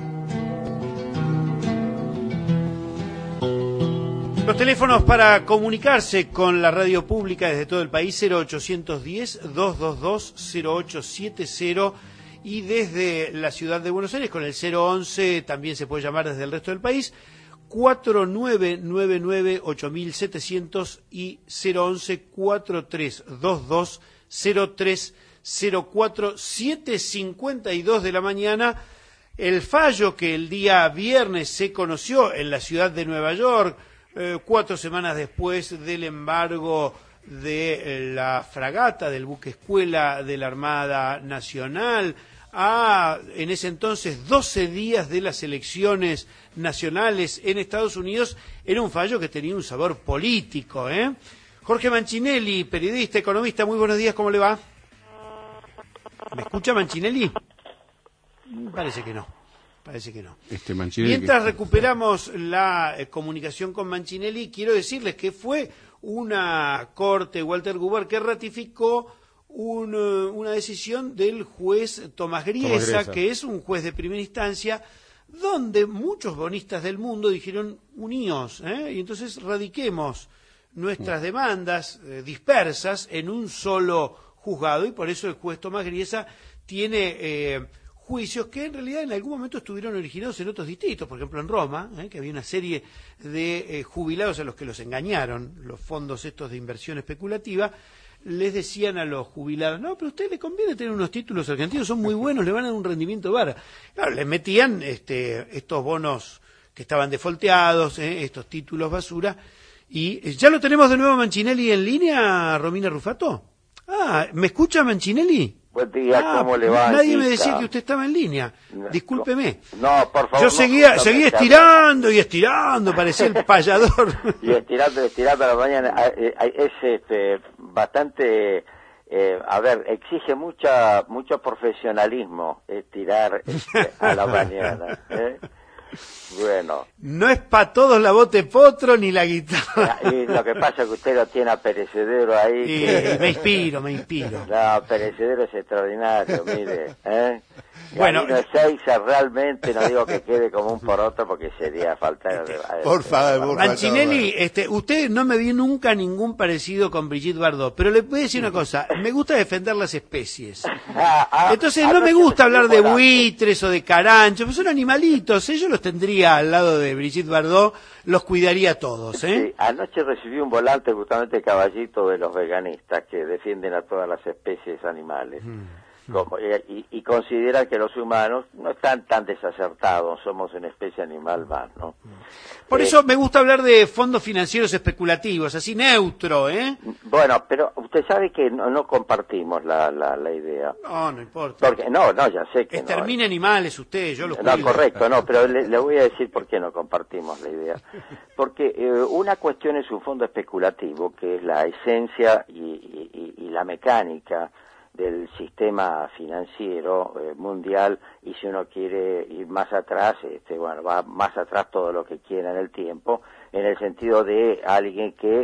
Los teléfonos para comunicarse con la radio pública desde todo el país, 0810-222-0870, y desde la ciudad de Buenos Aires con el 011 también se puede llamar desde el resto del país, 4999 8700 y 011 4322 0304 7:52 de la mañana. El fallo que el día viernes se conoció en la ciudad de Nueva York, 4 semanas después del embargo de la fragata del buque escuela de la Armada Nacional, en ese entonces 12 días de las elecciones nacionales en Estados Unidos, era un fallo que tenía un sabor político, ¿eh? Jorge Manchinelli, periodista, economista, muy buenos días, ¿cómo le va? ¿Me escucha Manchinelli? Parece que no. Mientras recuperamos la comunicación con Manchinelli, quiero decirles que fue una corte, Walter Gubar, que ratificó una decisión del juez Tomás Griesa, que es un juez de primera instancia, donde muchos bonistas del mundo dijeron uníos, y entonces radiquemos nuestras demandas dispersas en un solo juzgado, y por eso el juez Tomás Griesa tiene juicios que en realidad en algún momento estuvieron originados en otros distritos, por ejemplo en Roma, que había una serie de jubilados a los que los engañaron los fondos estos de inversión especulativa. Les decían a los jubilados, no, pero a usted le conviene tener unos títulos argentinos, son muy buenos, le van a dar un rendimiento bárbaro. Claro, les metían estos bonos que estaban defolteados, estos títulos basura, y ya lo tenemos de nuevo Manchinelli en línea, Romina Rufato. ¿Me escucha Manchinelli? Buen día, ¿cómo le va? Nadie me decía que usted estaba en línea. Discúlpeme. No, por favor. Yo seguía estirando, parecía el payador. Y estirando a la mañana. Es bastante, exige mucho profesionalismo estirar a la mañana. Bueno. No es para todos la bote potro ni la guitarra. Y lo que pasa es que usted lo tiene a Perecedero ahí. Que... Me inspiro. No, Perecedero es extraordinario, mire. Bueno, Ezeiza realmente, no digo que quede como un poroto porque sería faltar... Por favor, Manchinelli, usted no me vio nunca ningún parecido con Brigitte Bardot, pero le voy a decir una cosa, me gusta defender las especies. Entonces no me gusta hablar de buitres o de caranchos, pues son animalitos, yo los tendría al lado de Brigitte Bardot, los cuidaría a todos. Sí, anoche recibí un volante justamente Caballito de los veganistas que defienden a todas las especies animales. Y considera que los humanos no están tan desacertados, somos una especie animal más, ¿no? Por eso me gusta hablar de fondos financieros especulativos, así neutro, Bueno, pero usted sabe que no compartimos la idea. No importa. Porque, no, ya sé que extermina animales usted, yo los cuido. No, correcto, pero le voy a decir por qué no compartimos la idea. Porque una cuestión es un fondo especulativo, que es la esencia y la mecánica del sistema financiero mundial, y si uno quiere ir más atrás, va más atrás todo lo que quiera en el tiempo, en el sentido de alguien que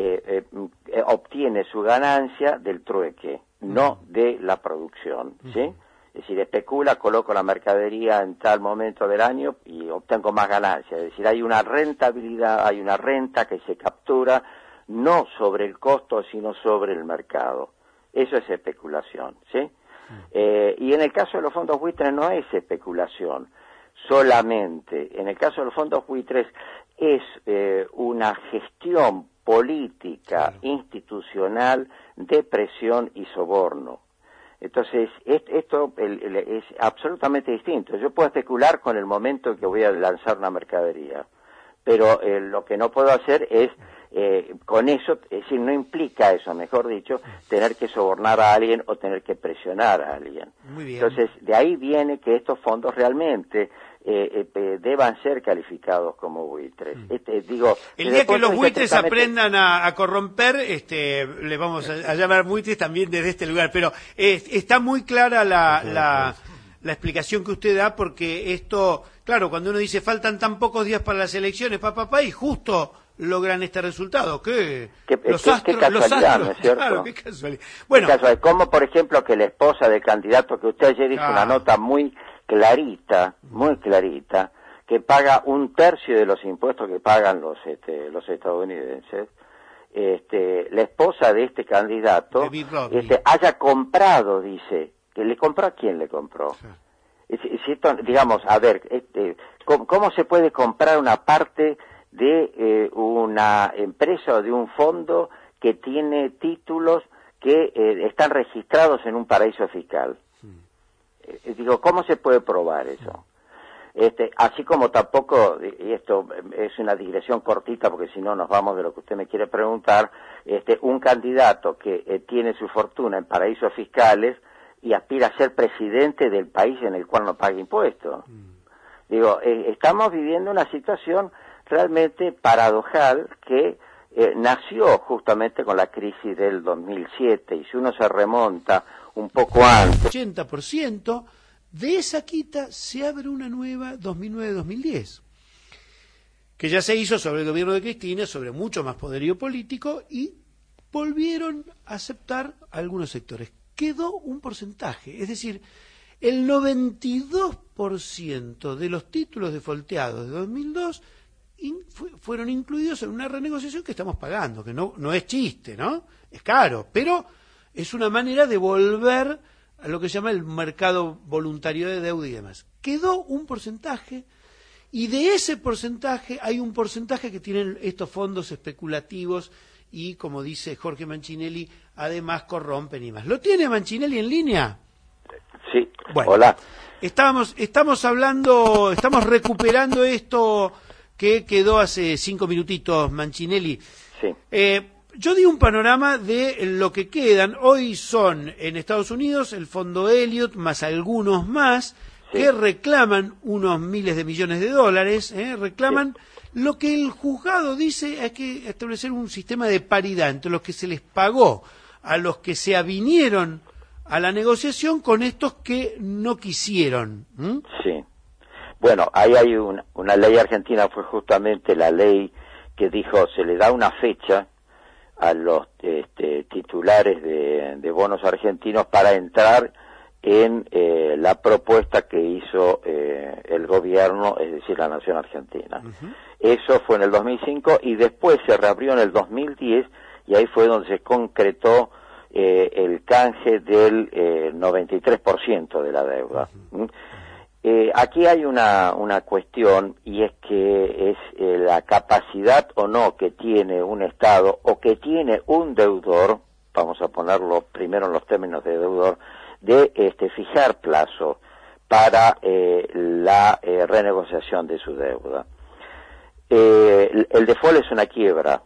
obtiene su ganancia del trueque, no de la producción, ¿sí? Es decir, especula, coloco la mercadería en tal momento del año y obtengo más ganancia. Es decir, hay una rentabilidad, hay una renta que se captura no sobre el costo, sino sobre el mercado. Eso es especulación, ¿sí? Y en el caso de los fondos buitres no es especulación solamente. En el caso de los fondos buitres es una gestión política, institucional, de presión y soborno. Entonces, esto es absolutamente distinto. Yo puedo especular con el momento en que voy a lanzar una mercadería, pero lo que no puedo hacer es con eso, es decir, no implica eso, mejor dicho, tener que sobornar a alguien o tener que presionar a alguien. Muy bien. Entonces, de ahí viene que estos fondos realmente deban ser calificados como buitres. El día que los buitres aprendan a corromper, le vamos a llamar buitres también desde este lugar, pero está muy clara la explicación que usted da, porque esto, claro, cuando uno dice faltan tan pocos días para las elecciones, y justo logran este resultado. Qué casualidad, ¿no es cierto? Claro, qué casualidad. Bueno, como por ejemplo que la esposa del candidato, que usted ayer hizo una nota muy clarita, que paga 1/3 de los impuestos que pagan los estadounidenses, la esposa de este candidato haya comprado, dice, que le compró, ¿a quién le compró? Si esto, digamos, a ver, ¿cómo se puede comprar una parte de una empresa o de un fondo que tiene títulos que están registrados en un paraíso fiscal? Digo, ¿cómo se puede probar eso? Así como tampoco, y esto es una digresión cortita porque si no nos vamos de lo que usted me quiere preguntar, un candidato que tiene su fortuna en paraísos fiscales y aspira a ser presidente del país en el cual no paga impuestos. Digo, estamos viviendo una situación realmente paradojal que nació justamente con la crisis del 2007, y si uno se remonta un poco antes... 80%, de esa quita se abre una nueva 2009-2010, que ya se hizo sobre el gobierno de Cristina, sobre mucho más poderío político, y volvieron a aceptar algunos sectores. Quedó un porcentaje, es decir, el 92% de los títulos defolteados de 2002 fueron incluidos en una renegociación que estamos pagando, que no es chiste, ¿no? Es caro, pero es una manera de volver a lo que se llama el mercado voluntario de deuda y demás. Quedó un porcentaje, y de ese porcentaje hay un porcentaje que tienen estos fondos especulativos y, como dice Jorge Manchinelli, además corrompen y más. ¿Lo tiene Manchinelli en línea? Sí, bueno, hola. Estamos recuperando esto que quedó hace 5 minutitos, Manchinelli. Sí. Yo di un panorama de lo que quedan. Hoy son en Estados Unidos el fondo Elliott más algunos más que reclaman unos miles de millones de dólares, reclaman lo que el juzgado dice. Hay que establecer un sistema de paridad entre los que se les pagó a los que se avinieron a la negociación con estos que no quisieron. Sí. Bueno, ahí hay una ley argentina, fue justamente la ley que dijo se le da una fecha a los titulares de bonos argentinos para entrar en la propuesta que hizo el gobierno, es decir, la Nación Argentina. Eso fue en el 2005 y después se reabrió en el 2010 y ahí fue donde se concretó el canje del 93% de la deuda. Aquí hay una cuestión, y es que es la capacidad o no que tiene un Estado o que tiene un deudor, vamos a ponerlo primero en los términos de deudor, de fijar plazo para la renegociación de su deuda. El default es una quiebra.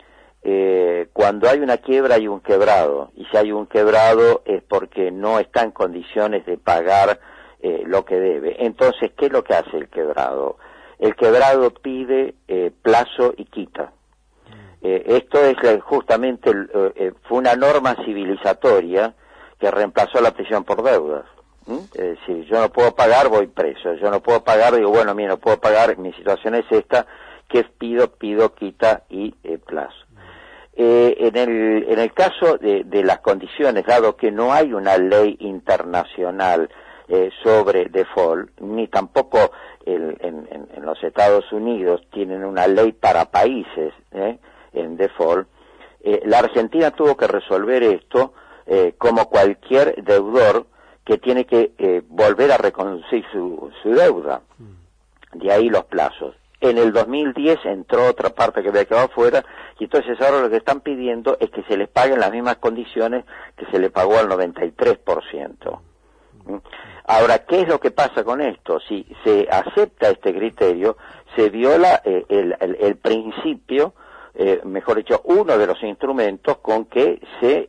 Cuando hay una quiebra hay un quebrado, y si hay un quebrado es porque no está en condiciones de pagar lo que debe. Entonces, ¿qué es lo que hace el quebrado? El quebrado pide plazo y quita. Esto es justamente, fue una norma civilizatoria que reemplazó la prisión por deudas. Es decir, yo no puedo pagar, voy preso. Yo no puedo pagar, digo, bueno, mira, no puedo pagar, mi situación es esta, que pido, quita y plazo. En el caso de las condiciones, dado que no hay una ley internacional sobre default, ni tampoco en los Estados Unidos tienen una ley para países en default, la Argentina tuvo que resolver esto como cualquier deudor que tiene que volver a reconducir su deuda. De ahí los plazos. En el 2010 entró otra parte que había quedado afuera, y entonces ahora lo que están pidiendo es que se les paguen las mismas condiciones que se le pagó al 93%. Ahora, ¿qué es lo que pasa con esto? Si se acepta este criterio, se viola el principio, mejor dicho, uno de los instrumentos con que se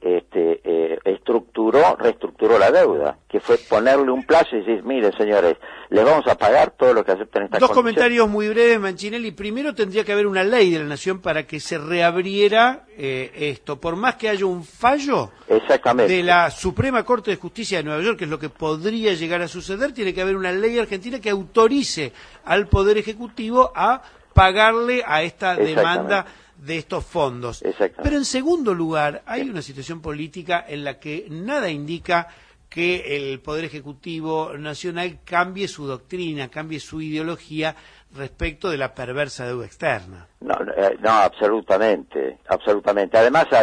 reestructuró la deuda, que fue ponerle un plazo y decir, miren señores, les vamos a pagar todo lo que acepten estas Dos condiciones. comentarios muy breves, Manchinelli. Primero, tendría que haber una ley de la Nación para que se reabriera esto. Por más que haya un fallo de la Suprema Corte de Justicia de Nueva York, que es lo que podría llegar a suceder, tiene que haber una ley argentina que autorice al Poder Ejecutivo a pagarle a esta demanda de estos fondos. Pero en segundo lugar, hay una situación política en la que nada indica que el Poder Ejecutivo Nacional cambie su doctrina, cambie su ideología respecto de la perversa deuda externa. No, absolutamente. Además,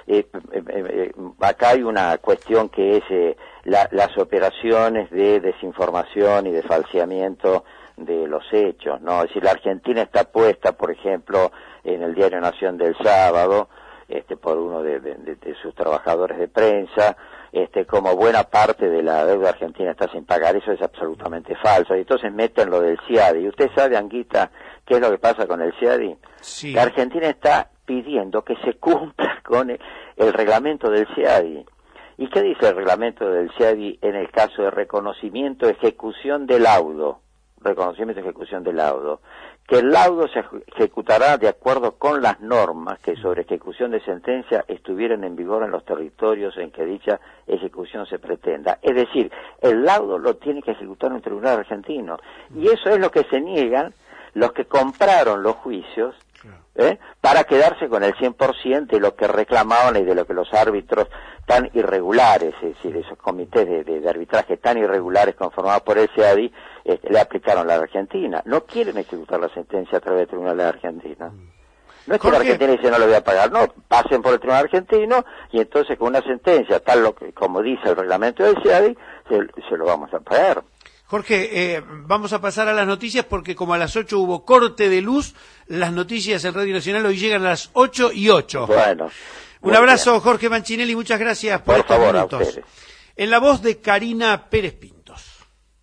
acá hay una cuestión que es las operaciones de desinformación y de falseamiento de los hechos, ¿no? Es decir, la Argentina está puesta, por ejemplo, en el diario Nación del sábado, por uno de sus trabajadores de prensa, como buena parte de la deuda argentina está sin pagar. Eso es absolutamente falso. Y entonces meten lo del CIADI. ¿Y usted sabe, Anguita, qué es lo que pasa con el CIADI? Sí. La Argentina está pidiendo que se cumpla con el reglamento del CIADI. ¿Y qué dice el reglamento del CIADI en el caso de reconocimiento, ejecución de laudo? Reconocimiento y ejecución del laudo. Que el laudo se ejecutará de acuerdo con las normas que sobre ejecución de sentencia estuvieran en vigor en los territorios en que dicha ejecución se pretenda. Es decir, el laudo lo tiene que ejecutar un tribunal argentino. Y eso es lo que se niegan los que compraron los juicios, para quedarse con el 100% de lo que reclamaban y de lo que los árbitros tan irregulares, es decir, esos comités de arbitraje tan irregulares conformados por el CIADI, le aplicaron a la Argentina. No quieren ejecutar la sentencia a través del Tribunal de Argentina. No es que la Argentina dice no lo voy a pagar, no, pasen por el Tribunal Argentino y entonces con una sentencia, tal como dice el reglamento del CIADI, se lo vamos a pagar. Jorge, vamos a pasar a las noticias porque como a las 8 hubo corte de luz, las noticias en Radio Nacional hoy llegan a las 8:08. Bueno. Un abrazo, bien. Jorge Manchinelli, muchas gracias por estos favor, minutos. En la voz de Karina Pérez Pintos.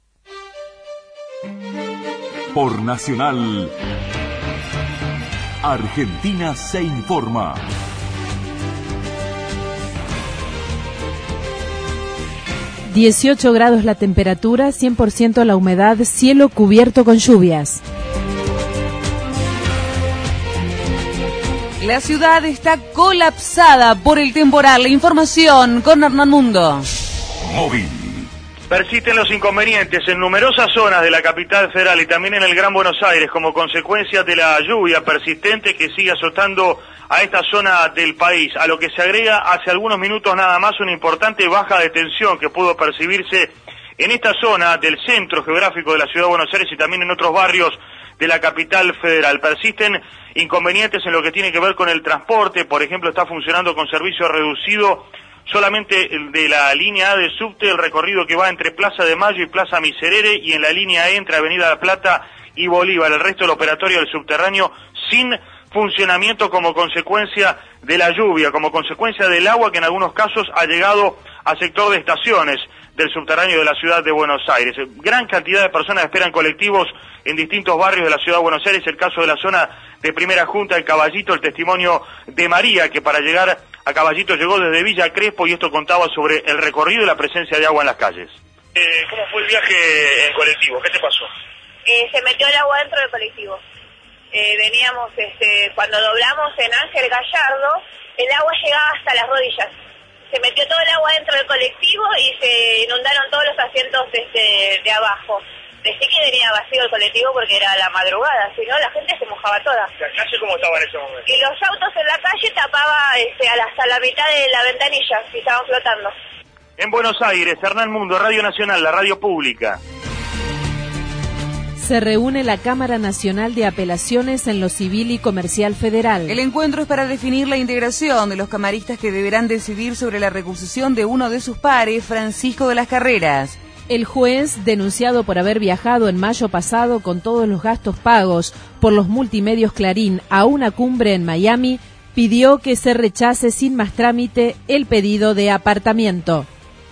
Por Nacional, Argentina se informa. ...18 grados la temperatura, 100% la humedad, cielo cubierto con lluvias. La ciudad está colapsada por el temporal. La información con Hernán Mundo. Móvil. Persisten los inconvenientes en numerosas zonas de la capital federal y también en el Gran Buenos Aires como consecuencia de la lluvia persistente que sigue azotando a esta zona del país, a lo que se agrega hace algunos minutos nada más una importante baja de tensión que pudo percibirse en esta zona del centro geográfico de la ciudad de Buenos Aires y también en otros barrios de la capital federal. Persisten inconvenientes en lo que tiene que ver con el transporte, por ejemplo, está funcionando con servicio reducido solamente de la línea A de subte, el recorrido que va entre Plaza de Mayo y Plaza Miserere, y en la línea E entre Avenida La Plata y Bolívar. El resto del operatorio del subterráneo sin funcionamiento como consecuencia de la lluvia, como consecuencia del agua que en algunos casos ha llegado al sector de estaciones del subterráneo de la ciudad de Buenos Aires. Gran cantidad de personas esperan colectivos en distintos barrios de la ciudad de Buenos Aires, el caso de la zona de Primera Junta, el Caballito, el testimonio de María, que para llegar a Caballito llegó desde Villa Crespo y esto contaba sobre el recorrido y la presencia de agua en las calles. ¿Cómo fue el viaje en colectivo? ¿Qué te pasó? Se metió el agua dentro del colectivo. Veníamos, cuando doblamos en Ángel Gallardo, el agua llegaba hasta las rodillas. Se metió todo el agua dentro del colectivo y se inundaron todos los asientos de abajo. Decí que venía vacío el colectivo porque era la madrugada, si no la gente se mojaba toda. ¿La calle cómo estaba en ese momento? Y los autos en la calle tapaba hasta la mitad de la ventanilla, y estaban flotando. En Buenos Aires, Hernán Mundo, Radio Nacional, la radio pública. Se reúne la Cámara Nacional de Apelaciones en lo Civil y Comercial Federal. El encuentro es para definir la integración de los camaristas que deberán decidir sobre la recusación de uno de sus pares, Francisco de las Carreras. El juez, denunciado por haber viajado en mayo pasado con todos los gastos pagos por los multimedios Clarín a una cumbre en Miami, pidió que se rechace sin más trámite el pedido de apartamiento.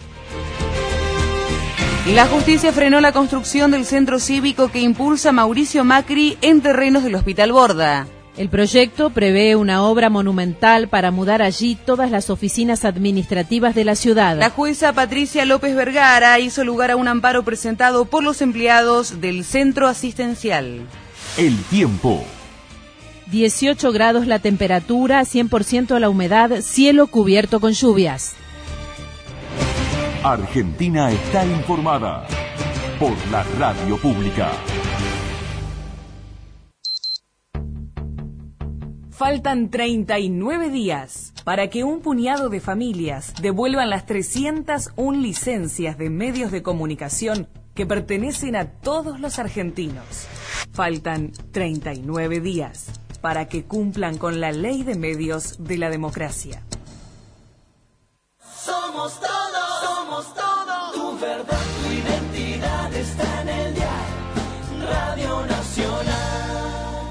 La justicia frenó la construcción del centro cívico que impulsa Mauricio Macri en terrenos del Hospital Borda. El proyecto prevé una obra monumental para mudar allí todas las oficinas administrativas de la ciudad. La jueza Patricia López Vergara hizo lugar a un amparo presentado por los empleados del centro asistencial. El tiempo. 18 grados la temperatura, 100% la humedad, cielo cubierto con lluvias. Argentina está informada por la radio pública. Faltan 39 días para que un puñado de familias devuelvan las 301 licencias de medios de comunicación que pertenecen a todos los argentinos. Faltan 39 días para que cumplan con la ley de medios de la democracia. Somos todo, tu verdad, tu identidad está en el diario Radio Nacional.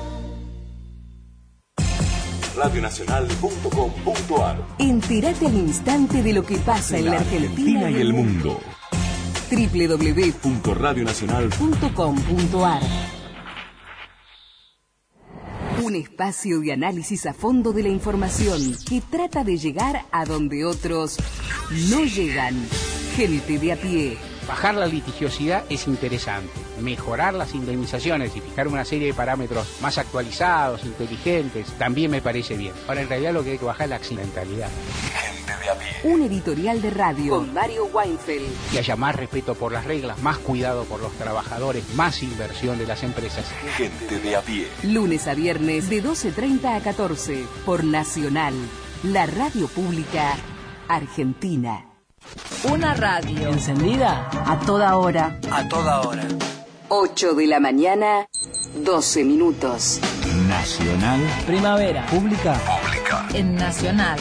Radionacional.com.ar. Entérate al instante de lo que pasa en la Argentina y el mundo. www.radionacional.com.ar. Un espacio de análisis a fondo de la información que trata de llegar a donde otros no llegan. Gente de a pie. Bajar la litigiosidad es interesante. Mejorar las indemnizaciones y fijar una serie de parámetros más actualizados, inteligentes, también me parece bien. Ahora, en realidad lo que hay que bajar es la accidentalidad. Gente de a pie. Un editorial de radio con Mario Weinfeld. Que haya más respeto por las reglas, más cuidado por los trabajadores, más inversión de las empresas. Gente de a pie. Lunes a viernes de 12:30 a 14 por Nacional, la radio pública argentina. Una radio encendida A toda hora. a toda hora. 8 de la mañana, 12 minutos. Nacional. Primavera. Pública. En Nacional.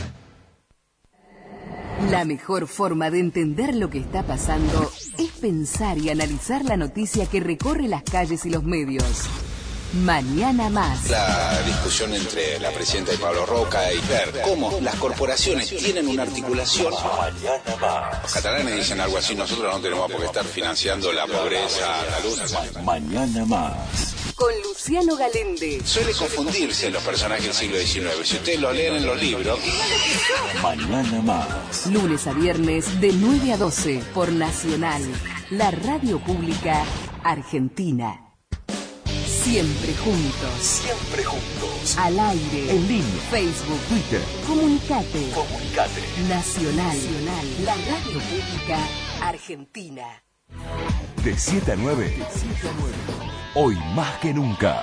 La mejor forma de entender lo que está pasando es pensar y analizar la noticia que recorre las calles y los medios. Mañana más. La discusión entre la presidenta y Pablo Roca y ver cómo las corporaciones tienen una articulación. Mañana más. Los catalanes dicen algo así, nosotros no tenemos por qué estar financiando la pobreza, la luz. Mañana más. Con Luciano Galende. Suele confundirse los personajes del siglo XIX. Si ustedes lo leen en los libros. Mañana más. Lunes a viernes de 9 a 12 por Nacional, la radio pública argentina. Siempre juntos. Siempre juntos. Al aire. En línea. Facebook. Twitter. Comunicate. Nacional. La radio pública argentina. De 7 a 9. Hoy más que nunca.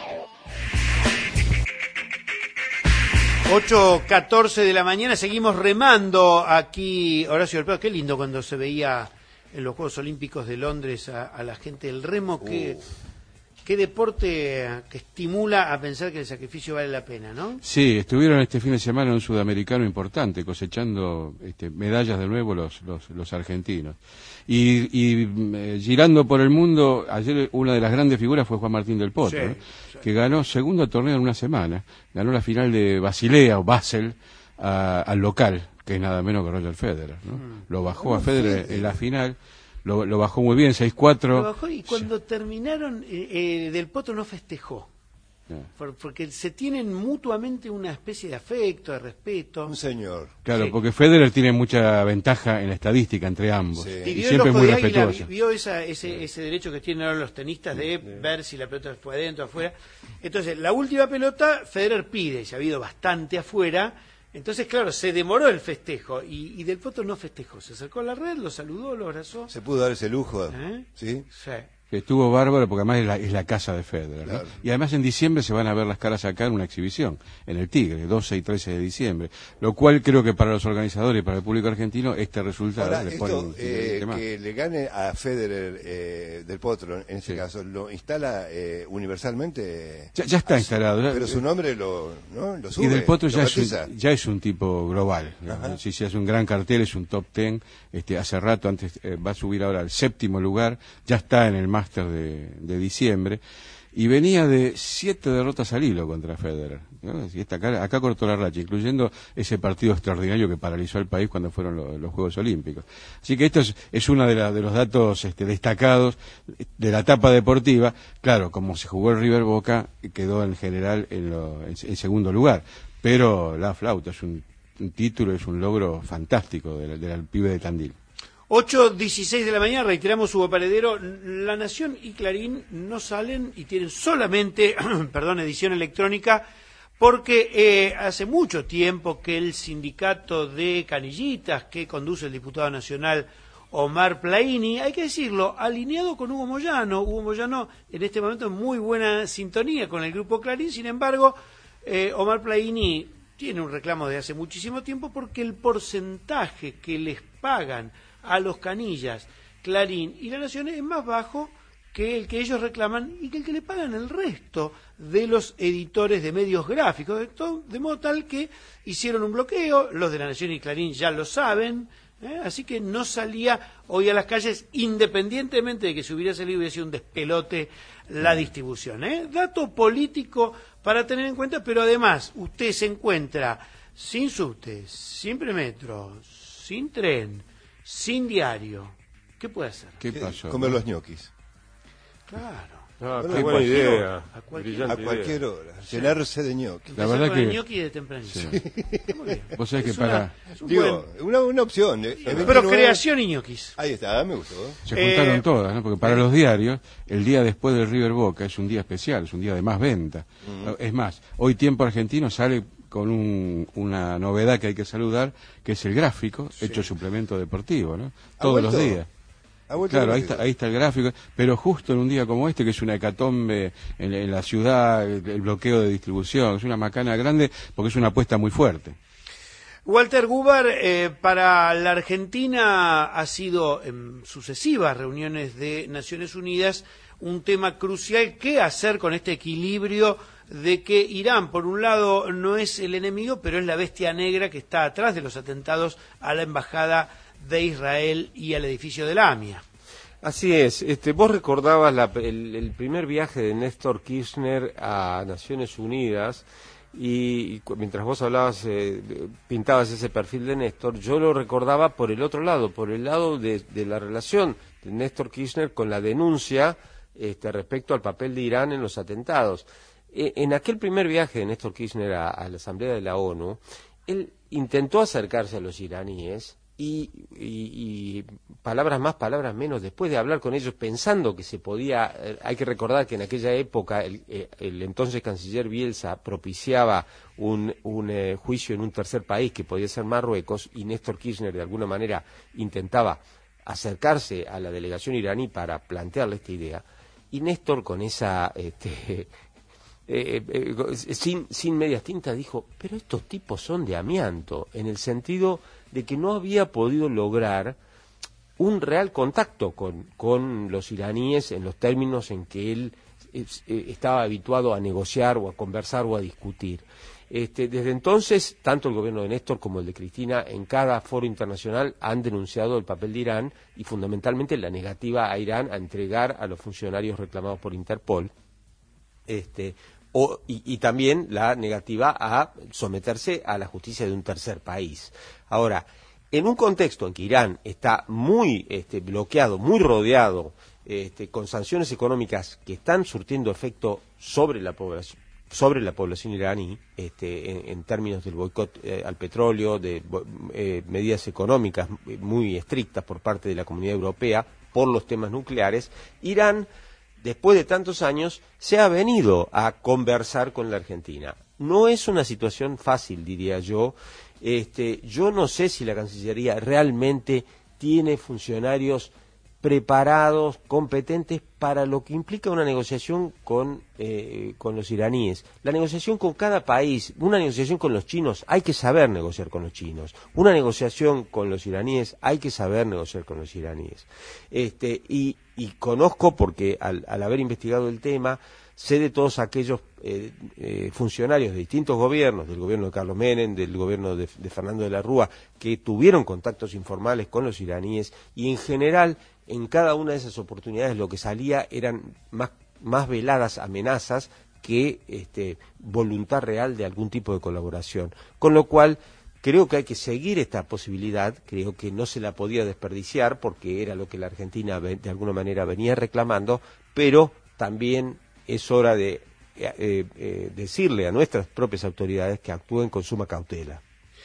8:14 de la mañana, seguimos remando aquí. Horacio del Prado, qué lindo cuando se veía en los Juegos Olímpicos de Londres a la gente del remo. Qué deporte que estimula a pensar que el sacrificio vale la pena, ¿no? Sí, estuvieron este fin de semana en un sudamericano importante, cosechando medallas de nuevo los argentinos. Y girando por el mundo, ayer una de las grandes figuras fue Juan Martín del Potro, ¿no? Que ganó segundo torneo en una semana. Ganó la final de Basilea o Basel al local, que es nada menos que Roger Federer, ¿no? Lo bajó a Federer en la final. Lo bajó muy bien, 6-4. Lo bajó y cuando terminaron, Del Potro no festejó. Porque se tienen mutuamente una especie de afecto, de respeto. Un señor. Claro, porque Federer tiene mucha ventaja en la estadística entre ambos. Sí. Y siempre es muy respetuoso. Vio ese derecho que tienen ahora los tenistas de ver si la pelota fue adentro o afuera. Entonces, la última pelota, Federer pide, se ha habido bastante afuera. Entonces, claro, se demoró el festejo y Del Potro no festejó. Se acercó a la red, lo saludó, lo abrazó. Se pudo dar ese lujo, ¿sí? Sí. Que estuvo bárbaro porque además es la casa de Federer, ¿no? Claro. Y además en diciembre se van a ver las caras acá en una exhibición, en el Tigre, 12 y 13 de diciembre. Lo cual creo que para los organizadores y para el público argentino este resultado Ahora, le pone un que le gane a Federer Del Potro, en este caso, ¿lo instala universalmente? Ya está instalado. Pero su nombre lo sube. Y Del Potro lo ya es un tipo global, ¿no? Si se hace un gran cartel, es un top 10. Hace rato, antes va a subir ahora al 7º lugar, ya está en el máster de diciembre, y venía de 7 derrotas al hilo contra Federer, ¿no? Y acá cortó la racha, incluyendo ese partido extraordinario que paralizó al país cuando fueron los Juegos Olímpicos. Así que esto es uno de los datos destacados de la etapa deportiva. Claro, como se jugó el River Boca, quedó en general en segundo lugar, pero la flauta es un título, es un logro fantástico del pibe de Tandil. 8:16 de la mañana, reiteramos su paradero. La Nación y Clarín no salen y tienen solamente edición electrónica, porque hace mucho tiempo que el sindicato de canillitas que conduce el diputado nacional Omar Plaini, hay que decirlo, alineado con Hugo Moyano en este momento en muy buena sintonía con el grupo Clarín. Sin embargo, Omar Plaini tiene un reclamo de hace muchísimo tiempo porque el porcentaje que les pagan a los canillas, Clarín y La Nación es más bajo que el que ellos reclaman y que el que le pagan el resto de los editores de medios gráficos, de modo tal que hicieron un bloqueo, los de La Nación y Clarín ya lo saben, así que no salía hoy a las calles, independientemente de que si hubiera salido hubiera sido un despelote la distribución. Dato político para tener en cuenta, pero además usted se encuentra sin subte, sin premetro, sin tren, sin diario. ¿Qué puede hacer? ¿Qué pasó? Comer los ñoquis. Claro. Qué buena idea. A cualquier hora. Llenarse de ñoquis. La verdad que... ñoqui de tempranito. Sí. Muy bien. Vos sabés que Es para... Digo, una opción. Procreación y ñoquis. Ahí está, me gustó. Se juntaron todas, ¿no? Porque para los diarios, el día después del River Boca es un día especial, es un día de más venta. Es más, hoy Tiempo Argentino sale con una novedad que hay que saludar, que es el gráfico, hecho suplemento deportivo, ¿no? Todos los días. Claro, ahí está el gráfico, pero justo en un día como este, que es una hecatombe en la ciudad, el bloqueo de distribución, es una macana grande porque es una apuesta muy fuerte. Walter Gubar, para la Argentina ha sido en sucesivas reuniones de Naciones Unidas un tema crucial. ¿Qué hacer con este equilibrio de que Irán, por un lado, no es el enemigo, pero es la bestia negra que está atrás de los atentados a la embajada de Israel y al edificio de la AMIA? Así es. Vos recordabas el primer viaje de Néstor Kirchner a Naciones Unidas y mientras vos hablabas, pintabas ese perfil de Néstor, yo lo recordaba por el otro lado, por el lado de la relación de Néstor Kirchner con la denuncia respecto al papel de Irán en los atentados. En aquel primer viaje de Néstor Kirchner a la Asamblea de la ONU, él intentó acercarse a los iraníes y palabras más, palabras menos, después de hablar con ellos pensando que se podía, hay que recordar que en aquella época el entonces canciller Bielsa propiciaba un juicio en un tercer país que podía ser Marruecos, y Néstor Kirchner de alguna manera intentaba acercarse a la delegación iraní para plantearle esta idea, y Néstor con esa sin medias tintas dijo, pero estos tipos son de amianto, en el sentido de que no había podido lograr un real contacto con los iraníes en los términos en que él estaba habituado a negociar o a conversar o a discutir. Desde entonces, tanto el gobierno de Néstor como el de Cristina, en cada foro internacional han denunciado el papel de Irán y fundamentalmente la negativa a Irán a entregar a los funcionarios reclamados por Interpol, y también la negativa a someterse a la justicia de un tercer país. Ahora, en un contexto en que Irán está muy bloqueado, muy rodeado, con sanciones económicas que están surtiendo efecto sobre la población iraní, en términos del boicot al petróleo, de medidas económicas muy estrictas por parte de la Comunidad Europea por los temas nucleares, Irán, después de tantos años, se ha venido a conversar con la Argentina. No es una situación fácil, diría yo. Yo no sé si la Cancillería realmente tiene funcionarios preparados, competentes para lo que implica una negociación con los iraníes. La negociación con cada país, una negociación con los chinos, hay que saber negociar con los chinos. Una negociación con los iraníes, hay que saber negociar con los iraníes. Y conozco, porque al haber investigado el tema, sé de todos aquellos funcionarios de distintos gobiernos, del gobierno de Carlos Menem, del gobierno de Fernando de la Rúa, que tuvieron contactos informales con los iraníes, y en general, en cada una de esas oportunidades lo que salía eran más veladas amenazas que voluntad real de algún tipo de colaboración. Con lo cual, creo que hay que seguir esta posibilidad, creo que no se la podía desperdiciar porque era lo que la Argentina de alguna manera venía reclamando, pero también es hora de decirle a nuestras propias autoridades que actúen con suma cautela.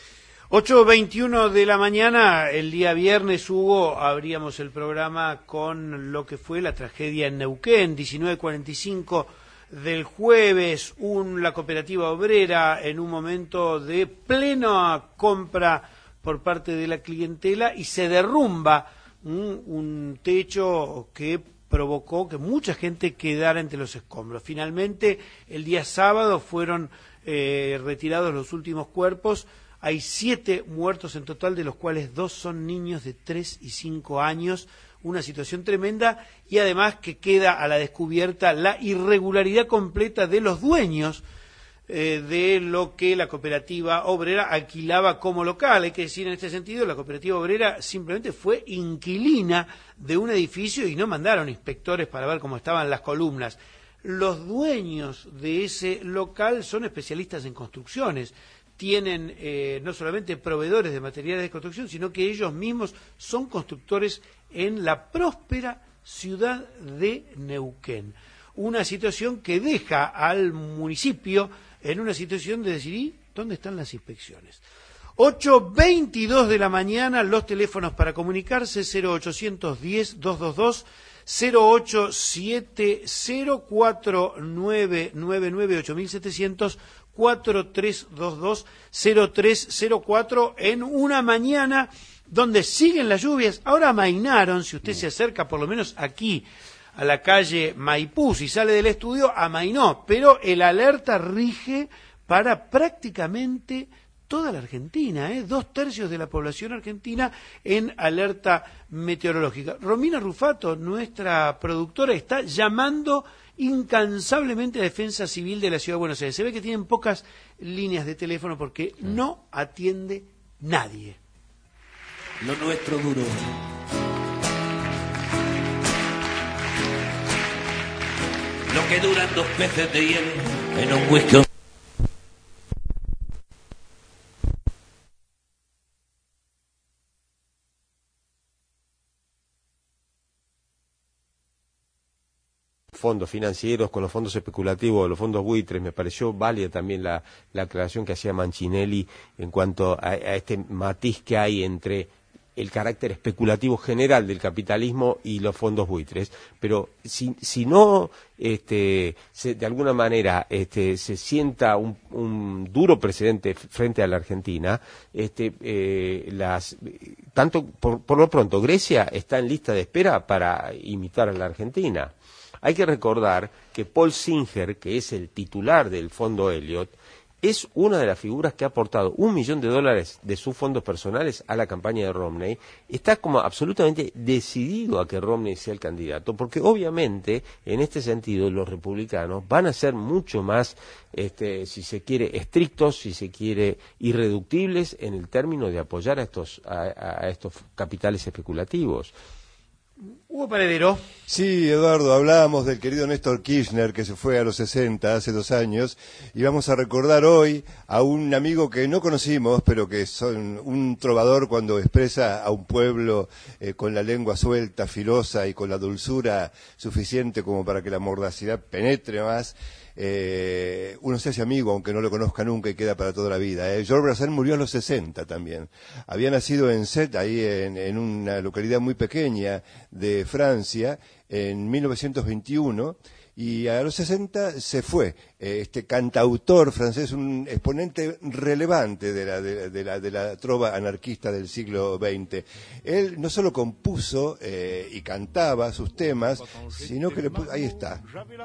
8:21 de la mañana, el día viernes, Hugo, abríamos el programa con lo que fue la tragedia en Neuquén, 19:45 del jueves, la cooperativa obrera en un momento de plena compra por parte de la clientela y se derrumba un techo que provocó que mucha gente quedara entre los escombros. Finalmente, el día sábado fueron retirados los últimos cuerpos. Hay 7 muertos en total, de los cuales 2 son niños de 3 y 5 años. una situación tremenda y además que queda a la descubierta la irregularidad completa de los dueños de lo que la cooperativa obrera alquilaba como local. Hay que decir en este sentido, la cooperativa obrera simplemente fue inquilina de un edificio y no mandaron inspectores para ver cómo estaban las columnas. Los dueños de ese local son especialistas en construcciones, tienen no solamente proveedores de materiales de construcción, sino que ellos mismos son constructores en la próspera ciudad de Neuquén. Una situación que deja al municipio en una situación de decir, ¿y dónde están las inspecciones? 8:22 de la mañana, los teléfonos para comunicarse, 0810-222, 0870-499-8700, 4322-0304, en una mañana donde siguen las lluvias. Ahora amainaron, si usted se acerca por lo menos aquí, a la calle Maipú, si sale del estudio, amainó, pero el alerta rige para prácticamente toda la Argentina, 2/3 de la población argentina en alerta meteorológica. Romina Rufato, nuestra productora, está llamando incansablemente a Defensa Civil de la Ciudad de Buenos Aires. Se ve que tienen pocas líneas de teléfono porque no atiende nadie. Lo nuestro duró. Lo que duran 2 peces de hielo en un whisky. Fondos financieros, con los fondos especulativos, los fondos buitres. Me pareció válida también la aclaración que hacía Mancinelli en cuanto a este matiz que hay entre el carácter especulativo general del capitalismo y los fondos buitres. Pero si no de alguna manera se sienta un duro precedente frente a la Argentina, tanto por lo pronto Grecia está en lista de espera para imitar a la Argentina. Hay que recordar que Paul Singer, que es el titular del Fondo Elliott, es una de las figuras que ha aportado $1 millón de sus fondos personales a la campaña de Romney. Está como absolutamente decidido a que Romney sea el candidato, porque obviamente en este sentido los republicanos van a ser mucho más, si se quiere, estrictos, si se quiere, irreductibles en el término de apoyar a estos capitales especulativos. Hugo Paredero. Sí, Eduardo, hablábamos del querido Néstor Kirchner que se fue a los 60, hace 2 años, y vamos a recordar hoy a un amigo que no conocimos, pero que es un trovador cuando expresa a un pueblo con la lengua suelta, filosa y con la dulzura suficiente como para que la mordacidad penetre más. Uno se hace amigo aunque no lo conozca nunca y queda para toda la vida. Georges Brassens murió a los 60 también. Había nacido en Sète, ahí en una localidad muy pequeña de Francia, en 1921, y a los 60 se fue. Este cantautor francés, un exponente relevante de la trova anarquista del siglo XX. Él no solo compuso y cantaba sus temas, sino que ahí está.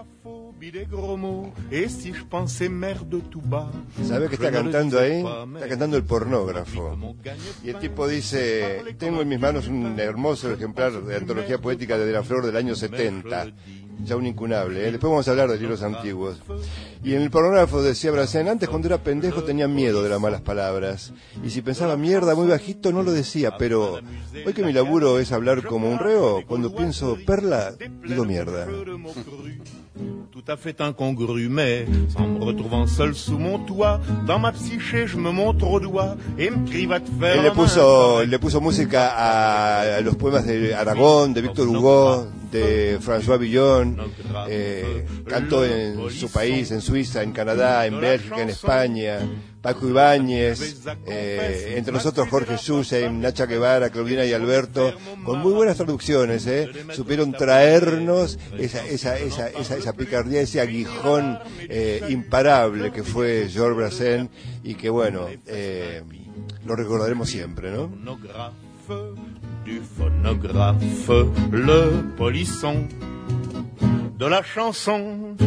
¿Sabe qué está cantando ahí? Está cantando El Pornógrafo. Y el tipo dice, tengo en mis manos un hermoso ejemplar de antología poética de la Flor del año 70. Ya un incunable, Después vamos a hablar de libros antiguos. Y en El Pornógrafo decía Brassens, antes cuando era pendejo tenía miedo de las malas palabras. Y si pensaba mierda muy bajito no lo decía, pero hoy que mi laburo es hablar como un reo, cuando pienso perla, digo mierda. Tout à fait incongru, mais en me retrouvant seul sous mon toit, dans ma psyché, je me montre au doigt et me crie va te faire. Él le puso música a los poemas de Aragón, de Víctor Hugo, de François Villon. Cantó en su país, en Suiza, en Canadá, en Bélgica, en España. Paco Ibáñez, entre nosotros Jorge Schusheim, Nacha Guevara, Claudina y Alberto, con muy buenas traducciones, supieron traernos esa picardía, ese aguijón imparable que fue Georges Brassens y que bueno, lo recordaremos siempre, ¿no? Du phonographe, le polisson de la chanson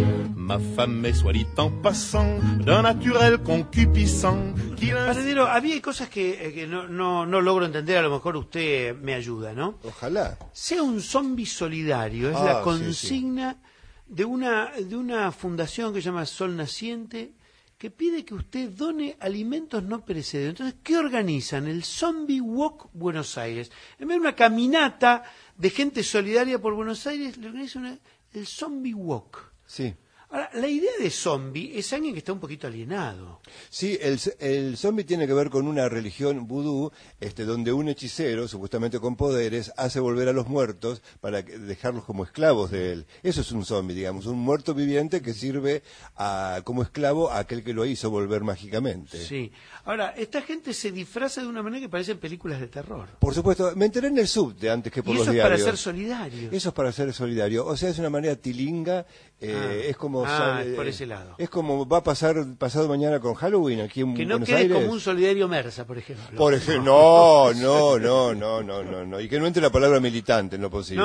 Ma femme est, soit dit en passant, d'un naturel concupiscent. Paredero, había cosas que no logro entender, a lo mejor usted me ayuda, ¿no? Ojalá. Sea un zombie solidario, es la consigna de una fundación que se llama Sol Naciente, que pide que usted done alimentos no perecederos. Entonces, ¿qué organizan? El Zombie Walk Buenos Aires. En vez de una caminata de gente solidaria por Buenos Aires, le organizan el Zombie Walk. Sí. Ahora, la idea de zombie es alguien que está un poquito alienado. Sí, el zombie tiene que ver con una religión vudú, donde un hechicero, supuestamente con poderes, hace volver a los muertos para dejarlos como esclavos de él. Eso es un zombie, digamos, un muerto viviente que sirve como esclavo a aquel que lo hizo volver mágicamente. Sí. Ahora, esta gente se disfraza de una manera que parecen películas de terror. Por supuesto, me enteré en el subte antes que por los diarios. Y eso es para ser solidario. Eso es para ser solidario. O sea, es una manera tilinga, es como... es por ese lado. Es como va a pasar pasado mañana con Halloween aquí en que no Buenos quede Aires. Como un solidario Mersa, por ejemplo. Por ejemplo, no. Y que no entre la palabra militante en lo posible.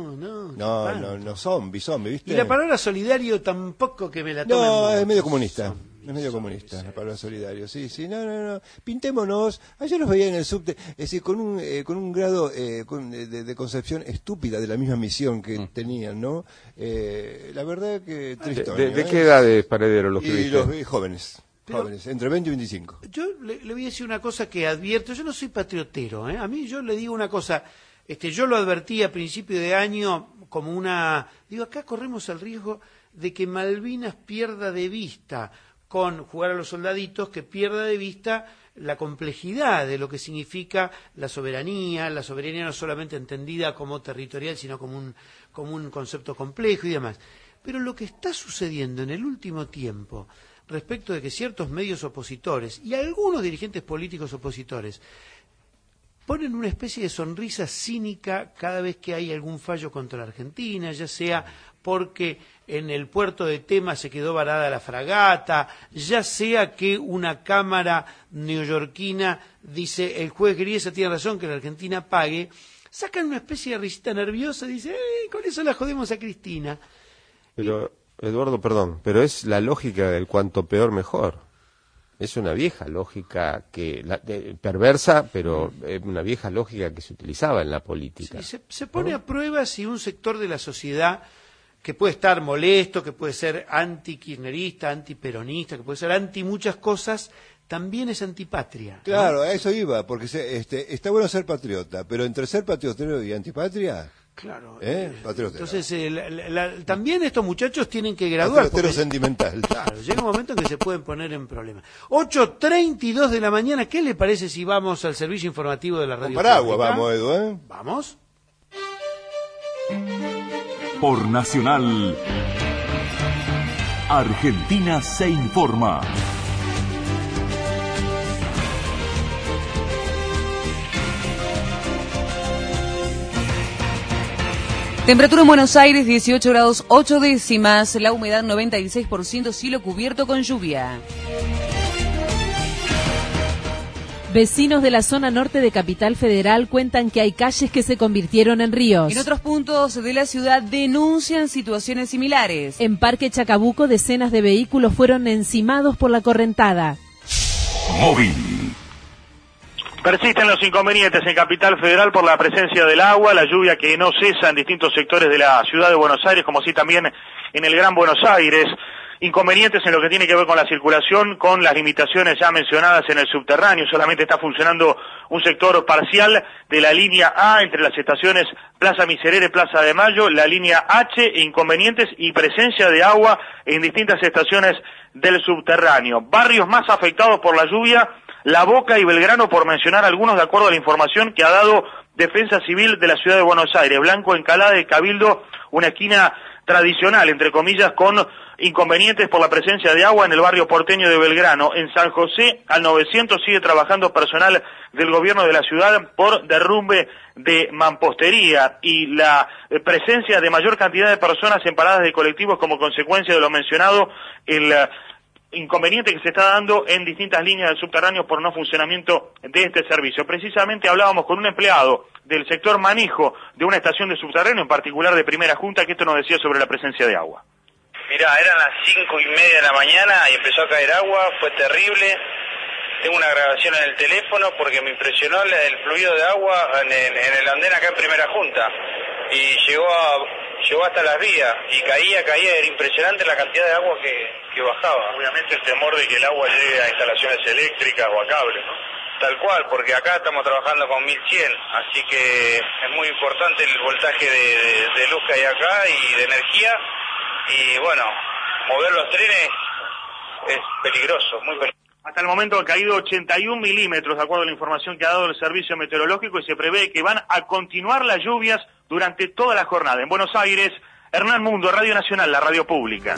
No, zombie, ¿viste? Y la palabra solidario tampoco que me la tomen. No, es medio comunista. Es medio comunista la palabra solidario, sí, no. Pintémonos. Ayer los veía en el subte, es decir, con un grado de concepción estúpida de la misma misión que tenían, ¿no? La verdad que triste. ¿De qué edad es, Paredero, los que viste? Los jóvenes, entre 20 y 25. Yo le voy a decir una cosa que advierto, yo no soy patriotero, A mí yo le digo una cosa, yo lo advertí a principio de año como digo, acá corremos el riesgo de que Malvinas pierda de vista con jugar a los soldaditos, que pierda de vista la complejidad de lo que significa la soberanía no solamente entendida como territorial, sino como un concepto complejo y demás. Pero lo que está sucediendo en el último tiempo, respecto de que ciertos medios opositores y algunos dirigentes políticos opositores ponen una especie de sonrisa cínica cada vez que hay algún fallo contra la Argentina, ya sea porque en el puerto de Tema se quedó varada la fragata, ya sea que una cámara neoyorquina dice el juez Griesa tiene razón que la Argentina pague, sacan una especie de risita nerviosa y dicen con eso la jodemos a Cristina. Pero, Eduardo, perdón, pero es la lógica del cuanto peor mejor. Es una vieja lógica perversa, pero es una vieja lógica que se utilizaba en la política. Sí, se pone a prueba si un sector de la sociedad que puede estar molesto, que puede ser anti-kirchnerista, anti-peronista, que puede ser anti muchas cosas, también es antipatria. Claro, ¿no? A eso iba, porque está bueno ser patriota, pero entre ser patriotero y antipatria... Claro. Patriotero. Entonces, también estos muchachos tienen que graduar. Patriotero sentimental. Claro, llega un momento en que se pueden poner en problemas. 8:32 de la mañana, ¿qué le parece si vamos al servicio informativo de la radio? Con paraguas vamos, Edu, ¿Vamos? Por Nacional, Argentina se informa. Temperatura en Buenos Aires 18 grados 8 décimas, la humedad 96%, cielo cubierto con lluvia. Vecinos de la zona norte de Capital Federal cuentan que hay calles que se convirtieron en ríos. En otros puntos de la ciudad denuncian situaciones similares. En Parque Chacabuco, decenas de vehículos fueron encimados por la correntada. Móvil. Persisten los inconvenientes en Capital Federal por la presencia del agua, la lluvia que no cesa en distintos sectores de la ciudad de Buenos Aires, como así también en el Gran Buenos Aires. Inconvenientes en lo que tiene que ver con la circulación, con las limitaciones ya mencionadas en el subterráneo. Solamente está funcionando un sector parcial de la línea A entre las estaciones Plaza Miserere, Plaza de Mayo, la línea H, inconvenientes y presencia de agua en distintas estaciones del subterráneo. Barrios más afectados por la lluvia, La Boca y Belgrano, por mencionar algunos, de acuerdo a la información que ha dado Defensa Civil de la Ciudad de Buenos Aires. Blanco, Encalada y Cabildo, una esquina tradicional, entre comillas, con inconvenientes por la presencia de agua en el barrio porteño de Belgrano. En San José, al 900, sigue trabajando personal del gobierno de la ciudad por derrumbe de mampostería y la presencia de mayor cantidad de personas en paradas de colectivos como consecuencia de lo mencionado, el inconveniente que se está dando en distintas líneas del subterráneo por no funcionamiento de este servicio. Precisamente hablábamos con un empleado del sector manejo de una estación de subterráneo, en particular de Primera Junta, que esto nos decía sobre la presencia de agua. Mirá, eran las 5:30 de la mañana y empezó a caer agua, fue terrible. Tengo una grabación en el teléfono porque me impresionó el fluido de agua en el andén acá en Primera Junta. Y llegó hasta las vías y caía, era impresionante la cantidad de agua que bajaba. Obviamente el temor de que el agua llegue a instalaciones eléctricas o a cables, ¿no? Tal cual, porque acá estamos trabajando con 1100, así que es muy importante el voltaje de luz que hay acá y de energía. Y bueno, mover los trenes es peligroso, muy peligroso. Hasta el momento ha caído 81 milímetros, de acuerdo a la información que ha dado el Servicio Meteorológico, y se prevé que van a continuar las lluvias durante toda la jornada. En Buenos Aires, Hernán Mundo, Radio Nacional, la radio pública.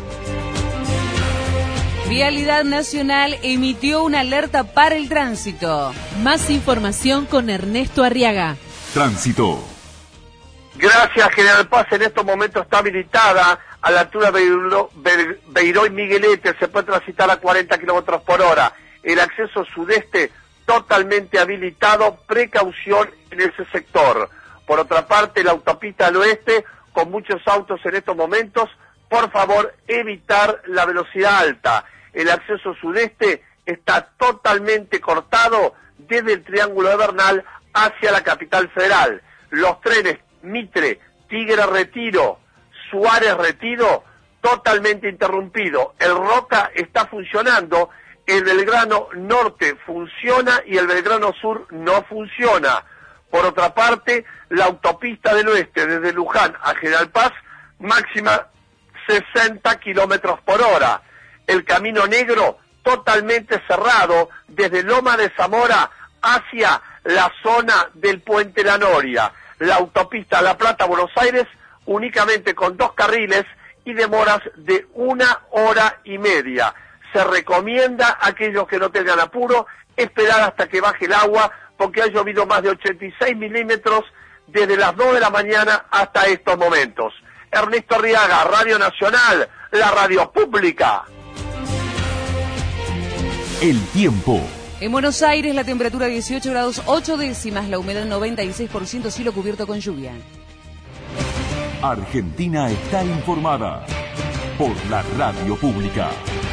Vialidad Nacional emitió una alerta para el tránsito. Más información con Ernesto Arriaga. Tránsito. Gracias, General Paz. En estos momentos está habilitada a la altura de Beiró y Miguelete. Se puede transitar a 40 kilómetros por hora. El acceso sudeste totalmente habilitado. Precaución en ese sector. Por otra parte, la autopista al oeste, con muchos autos en estos momentos, por favor, evitar la velocidad alta. El acceso sudeste está totalmente cortado desde el Triángulo de Bernal hacia la capital federal. Los trenes Mitre, Tigre Retiro, Suárez Retiro, totalmente interrumpido. El Roca está funcionando, el Belgrano Norte funciona y el Belgrano Sur no funciona. Por otra parte, la autopista del oeste desde Luján a General Paz, máxima 60 kilómetros por hora. El Camino Negro totalmente cerrado desde Loma de Zamora hacia la zona del Puente La Noria. La autopista La Plata-Buenos Aires únicamente con 2 carriles y demoras de 1 hora y media. Se recomienda a aquellos que no tengan apuro esperar hasta que baje el agua, porque ha llovido más de 86 milímetros desde las 2 de la mañana hasta estos momentos. Ernesto Arriaga, Radio Nacional, la radio pública. El tiempo. En Buenos Aires la temperatura 18 grados 8 décimas, la humedad 96%, cielo cubierto con lluvia. Argentina está informada por la radio pública.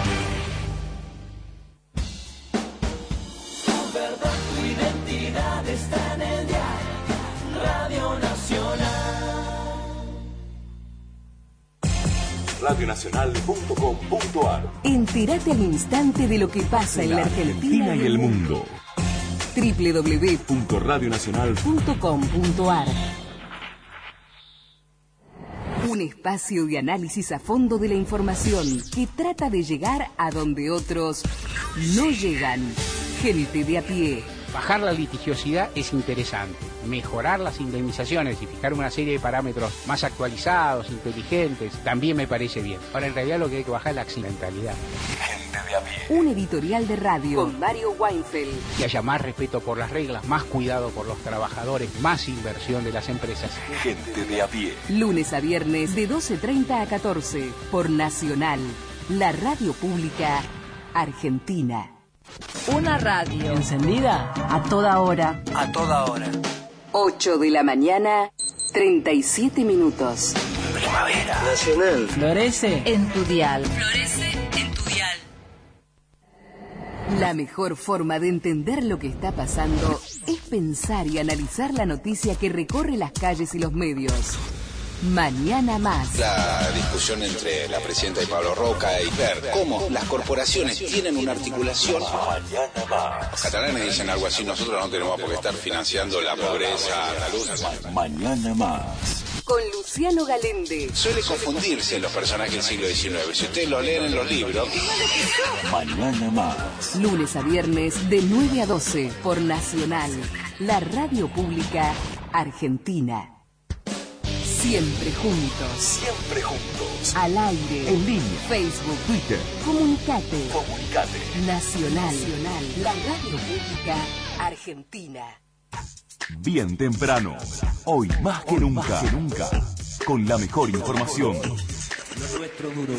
Tu verdad, tu identidad está en el diario Radio Nacional. Radionacional.com.ar. Entérate al instante de lo que pasa en la Argentina y el mundo. www.radionacional.com.ar. Un espacio de análisis a fondo de la información que trata de llegar a donde otros no llegan. Gente de a pie. Bajar la litigiosidad es interesante. Mejorar las indemnizaciones y fijar una serie de parámetros más actualizados, inteligentes, también me parece bien. Ahora, en realidad lo que hay que bajar es la accidentalidad. Gente de a pie. Un editorial de radio con Mario Weinfeld. Que haya más respeto por las reglas, más cuidado por los trabajadores, más inversión de las empresas. Gente de a pie. Lunes a viernes de 12:30 a 14 por Nacional, la radio pública argentina. Una radio encendida A toda hora. a toda hora. 8 de la mañana, 37 minutos. Primavera. Nacional. Florece en tu dial. Florece en tu dial. La mejor forma de entender lo que está pasando es pensar y analizar la noticia que recorre las calles y los medios. Mañana más. La discusión entre la presidenta y Pablo Roca y ver cómo las corporaciones tienen una articulación. Mañana más. Los catalanes dicen algo así: nosotros no tenemos por qué estar financiando la pobreza, la luz. Mañana más. Con Luciano Galende. Suele confundirse los personajes del siglo XIX. Si ustedes lo leen en los libros. Mañana más. Lunes a viernes de 9 a 12 por Nacional, la radio pública argentina. Siempre juntos. Siempre juntos. Al aire. En línea. Facebook. Twitter. Comunicate. Nacional. La radio pública argentina. Bien temprano. Hoy más que nunca. Con la mejor información. Lo nuestro duro.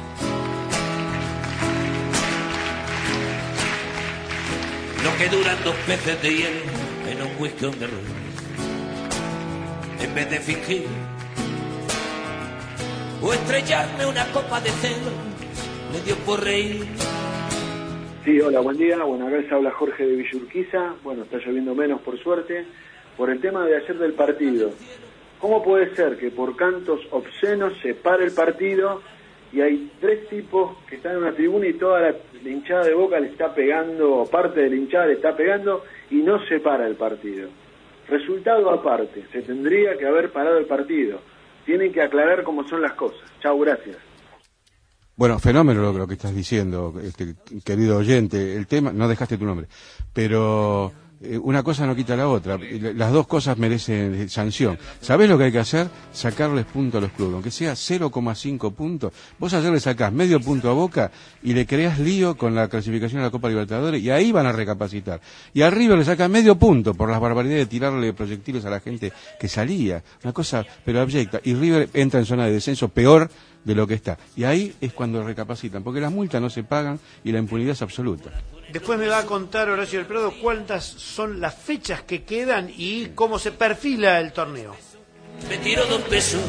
Lo que duran 2 peces de hielo en un whisky on the road. En vez de fingir o estrellarme una copa de celo, me dio por reír. Sí, hola, buen día. Bueno, acá les habla Jorge de Villurquiza. Bueno, está lloviendo menos, por suerte. Por el tema de ayer del partido, ¿cómo puede ser que por cantos obscenos se pare el partido y hay 3 tipos que están en una tribuna y toda la hinchada de Boca le está pegando, o parte de la hinchada le está pegando, y no se para el partido? Resultado aparte, se tendría que haber parado el partido. Tienen que aclarar cómo son las cosas. Chau, gracias. Bueno, fenómeno lo que estás diciendo, querido oyente. El tema, no dejaste tu nombre, pero una cosa no quita la otra. Las dos cosas merecen sanción. ¿Sabés lo que hay que hacer? Sacarles punto a los clubes, aunque sea 0,5 puntos. Vos ayer le sacás medio punto a Boca y le creás lío con la clasificación a la Copa Libertadores y ahí van a recapacitar. Y a River le saca medio punto por las barbaridades de tirarle proyectiles a la gente que salía. Una cosa pero abyecta. Y River entra en zona de descenso peor de lo que está. Y ahí es cuando recapacitan, porque las multas no se pagan y la impunidad es absoluta. Después me va a contar Horacio del Prado cuántas son las fechas que quedan y cómo se perfila el torneo. Me tiro 2 pesos.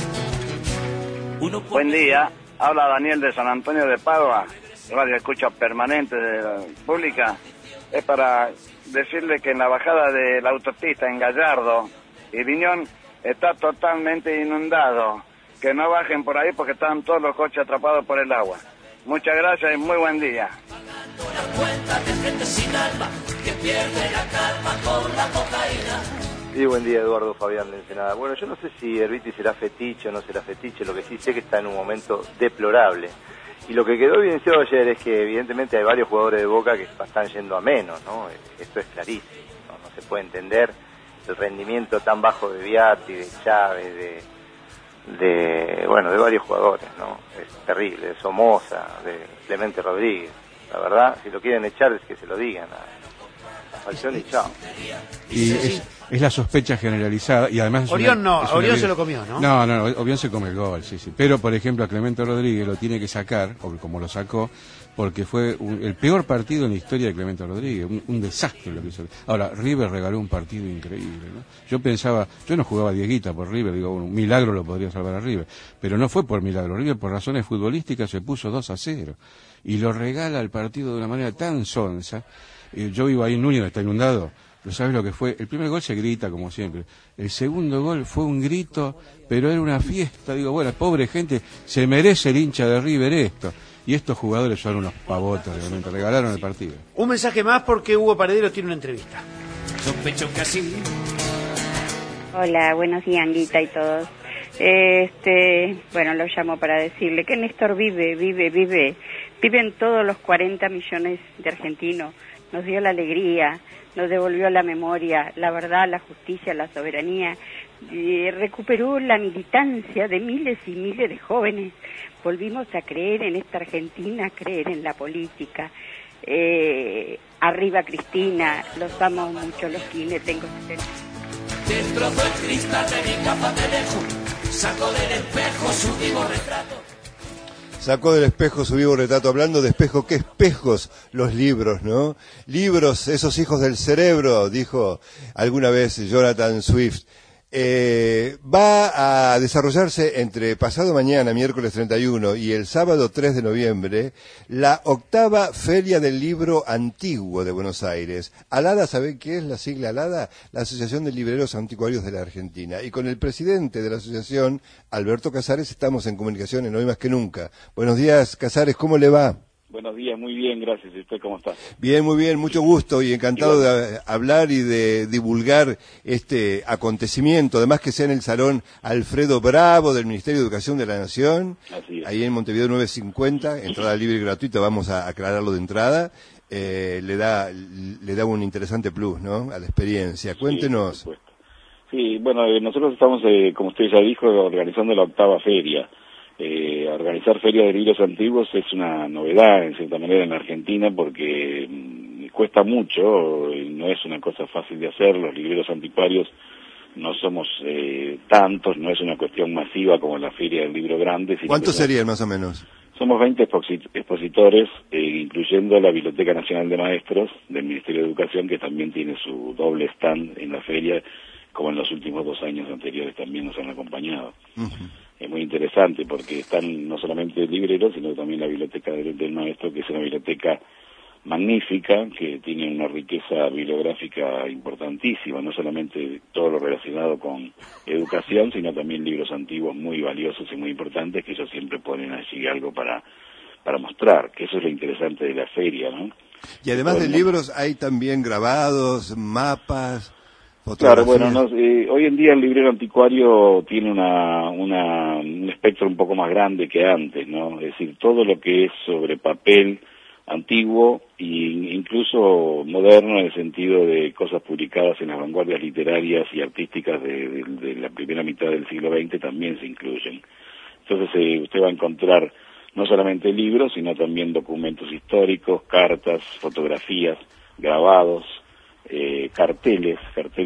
Buen día, habla Daniel de San Antonio de Padua, radio escucha permanente de la pública. Es para decirle que en la bajada de la autopista en Gallardo y Viñón está totalmente inundado. Que no bajen por ahí porque están todos los coches atrapados por el agua. Muchas gracias y muy buen día. Sí, buen día, Eduardo Fabián de Ensenada. Bueno, yo no sé si Herbiti será fetiche o no será fetiche, lo que sí sé que está en un momento deplorable. Y lo que quedó evidenciado ayer es que evidentemente hay varios jugadores de Boca que están yendo a menos, ¿no? Esto es clarísimo, no se puede entender el rendimiento tan bajo de Viatti, de Chávez, de varios jugadores, ¿no? Es terrible, de Somoza, de Clemente Rodríguez. La verdad, si lo quieren echar es que se lo digan a Falcioni y chao. Y es la sospecha generalizada y además Orión Orión se lo comió, ¿no? No, Orión se come el gol, sí. Pero, por ejemplo, a Clemente Rodríguez lo tiene que sacar, o como lo sacó, porque fue el peor partido en la historia de Clemente Rodríguez, un desastre lo que hizo. Ahora, River regaló un partido increíble, ¿no? Yo no jugaba Dieguita por River, digo, un milagro lo podría salvar a River, pero no fue por milagro. River, por razones futbolísticas, se puso 2-0 y lo regala el partido de una manera tan sonsa. Yo vivo ahí en Núñez, está inundado. ¿Lo sabes lo que fue? El primer gol se grita, como siempre. El segundo gol fue un grito, pero era una fiesta. Digo, bueno, pobre gente, se merece el hincha de River esto. Y estos jugadores son unos pavotes, realmente. Regalaron el partido. Un mensaje más porque Hugo Paredero tiene una entrevista. Sospecho que así. Hola, buenos días, Anguita y todos. Bueno, lo llamo para decirle que Néstor vive. Viven todos los 40 millones de argentinos. Nos dio la alegría, nos devolvió la memoria, la verdad, la justicia, la soberanía, recuperó la militancia de miles y miles de jóvenes. Volvimos a creer en esta Argentina, a creer en la política. Arriba Cristina, los amo mucho, los quines, tengo 70. Destrozó el cristal de mi capa de lejos, sacó del espejo su vivo retrato. Sacó del espejo su vivo retrato. Hablando de espejo, ¿qué espejos? Los libros, ¿no? Libros, esos hijos del cerebro, dijo alguna vez Jonathan Swift. Va a desarrollarse entre pasado mañana, miércoles 31, y el sábado 3 de noviembre, la 8ª Feria del Libro Antiguo de Buenos Aires. ALADA, ¿sabe qué es la sigla ALADA? La Asociación de Libreros Anticuarios de la Argentina. Y con el presidente de la asociación, Alberto Casares, estamos en comunicación en Hoy Más que Nunca. Buenos días, Casares, ¿cómo le va? Buenos días, muy bien, gracias. ¿Y usted cómo está? Bien, muy bien, mucho gusto y encantado de hablar y de divulgar este acontecimiento, además que sea en el Salón Alfredo Bravo del Ministerio de Educación de la Nación, ahí en Montevideo 950, entrada libre y gratuita, vamos a aclararlo de entrada. Le da un interesante plus, ¿no?, a la experiencia. Cuéntenos. Sí, sí, bueno, nosotros estamos, como usted ya dijo, organizando la 8ª feria. Organizar ferias de libros antiguos es una novedad en cierta manera en Argentina porque cuesta mucho y no es una cosa fácil de hacer. Los libreros anticuarios no somos tantos, no es una cuestión masiva como la feria del libro grande. ¿Cuántos serían más o menos? Somos 20 expositores, incluyendo la Biblioteca Nacional de Maestros del Ministerio de Educación, que también tiene su doble stand en la feria, como en los últimos 2 años anteriores también nos han acompañado. es muy interesante porque están no solamente el librero, sino también la biblioteca del maestro, que es una biblioteca magnífica, que tiene una riqueza bibliográfica importantísima, no solamente todo lo relacionado con educación, sino también libros antiguos muy valiosos y muy importantes, que ellos siempre ponen allí algo para mostrar, que eso es lo interesante de la feria, ¿no? Y además de libros hay también grabados, mapas, claro, fotografías. bueno, hoy en día el librero anticuario tiene un espectro un poco más grande que antes, ¿no? Es decir, todo lo que es sobre papel antiguo e incluso moderno, en el sentido de cosas publicadas en las vanguardias literarias y artísticas de la primera mitad del siglo XX, también se incluyen. Entonces usted va a encontrar no solamente libros, sino también documentos históricos, cartas, fotografías, grabados, carteles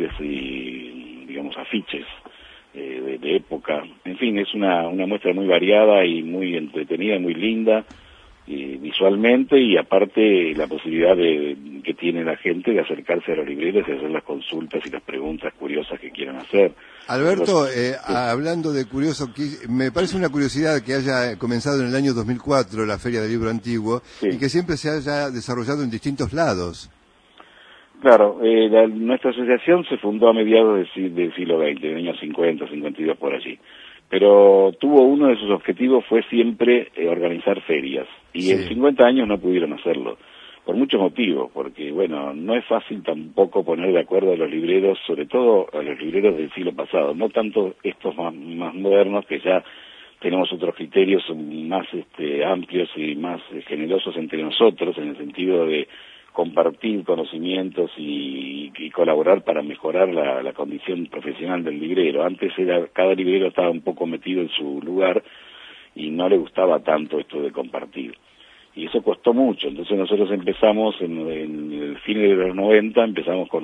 y, digamos, afiches de época. En fin, es una muestra muy variada y muy entretenida, muy linda visualmente, y aparte la posibilidad que tiene la gente de acercarse a los libreros y hacer las consultas y las preguntas curiosas que quieran hacer. Alberto, hablando de curioso, me parece una curiosidad que haya comenzado en el año 2004 la Feria del Libro Antiguo, y que siempre se haya desarrollado en distintos lados. Claro, nuestra asociación se fundó a mediados del siglo XX, en el año 50, 52, por allí. Pero uno de sus objetivos fue siempre organizar ferias, y en 50 años no pudieron hacerlo, por muchos motivos, porque, bueno, no es fácil tampoco poner de acuerdo a los libreros, sobre todo a los libreros del siglo pasado, no tanto estos más modernos, que ya tenemos otros criterios más amplios y más generosos entre nosotros, en el sentido de compartir conocimientos y colaborar para mejorar la condición profesional del librero. Antes cada librero estaba un poco metido en su lugar y no le gustaba tanto esto de compartir. Y eso costó mucho. Entonces nosotros empezamos en el fin de los 90, empezamos con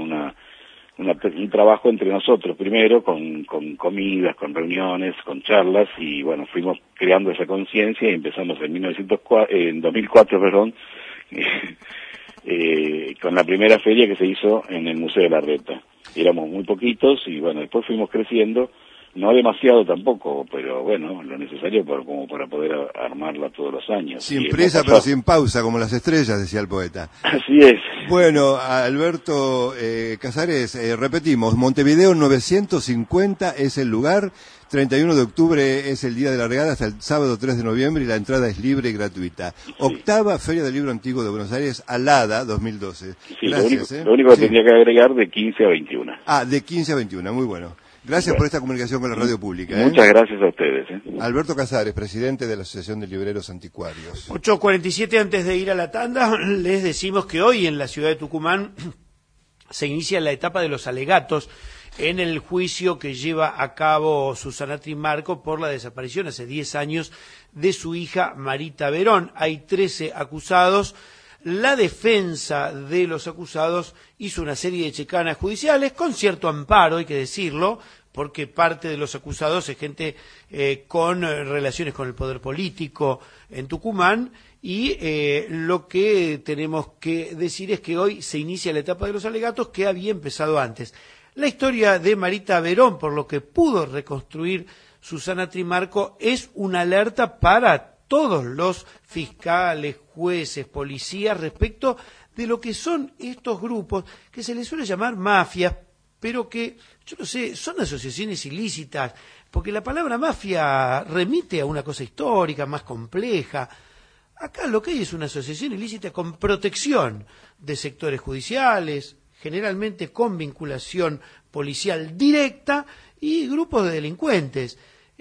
un trabajo entre nosotros primero, con comidas, con reuniones, con charlas, y bueno, fuimos creando esa conciencia y empezamos en 2004, con la primera feria que se hizo en el Museo de la Reta. Éramos muy poquitos y bueno, después fuimos creciendo, no demasiado tampoco, pero bueno, lo necesario como para poder armarla todos los años. Sin prisa pero sin pausa, como las estrellas, decía el poeta. Así es. Bueno, Alberto Casares, repetimos, Montevideo 950 es el lugar, 31 de octubre es el día de largada hasta el sábado 3 de noviembre y la entrada es libre y gratuita. Octava Feria del Libro Antiguo de Buenos Aires, ALADA 2012. Sí, gracias. Lo único que tendría que agregar, de 15 a 21. De 15 a 21, muy bueno. Gracias por esta comunicación con la radio pública. Muchas gracias a ustedes. Alberto Casares, presidente de la Asociación de Libreros Anticuarios. 8:47, antes de ir a la tanda, les decimos que hoy en la ciudad de Tucumán se inicia la etapa de los alegatos en el juicio que lleva a cabo Susana Trimarco por la desaparición hace 10 años de su hija Marita Verón. Hay 13 acusados. La defensa de los acusados hizo una serie de checanas judiciales con cierto amparo, hay que decirlo, porque parte de los acusados es gente con relaciones con el poder político en Tucumán, y lo que tenemos que decir es que hoy se inicia la etapa de los alegatos, que había empezado antes. La historia de Marita Verón, por lo que pudo reconstruir Susana Trimarco, es una alerta para todos los fiscales, jueces, policías, respecto de lo que son estos grupos que se les suele llamar mafias, pero que, yo no sé, son asociaciones ilícitas, porque la palabra mafia remite a una cosa histórica, más compleja. Acá lo que hay es una asociación ilícita con protección de sectores judiciales, generalmente con vinculación policial directa, y grupos de delincuentes.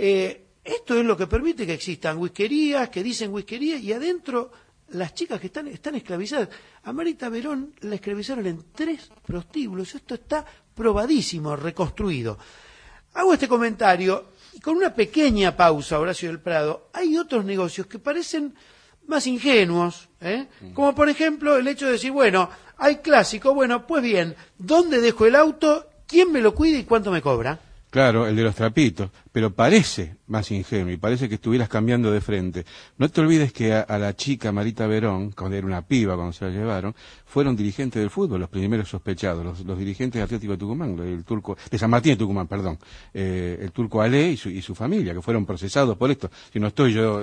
Esto es lo que permite que existan whiskerías, que dicen whiskerías, y adentro las chicas que están esclavizadas. A Marita Verón la esclavizaron en 3 prostíbulos. Esto está probadísimo, reconstruido. Hago este comentario y con una pequeña pausa, Horacio del Prado. Hay otros negocios que parecen más ingenuos, como por ejemplo el hecho de decir, bueno, hay clásico, bueno, pues bien, ¿dónde dejo el auto? ¿Quién me lo cuida y cuánto me cobra? Claro, el de los trapitos, pero parece más ingenuo y parece que estuvieras cambiando de frente. No te olvides que a la chica Marita Verón, cuando era una piba, cuando se la llevaron, fueron dirigentes del fútbol, los primeros sospechados, los dirigentes de Atlético de Tucumán, el turco, de San Martín de Tucumán, perdón, el turco Ale y su familia, que fueron procesados por esto. Si no estoy yo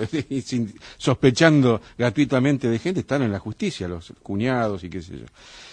sospechando gratuitamente de gente, están en la justicia, los cuñados y qué sé yo.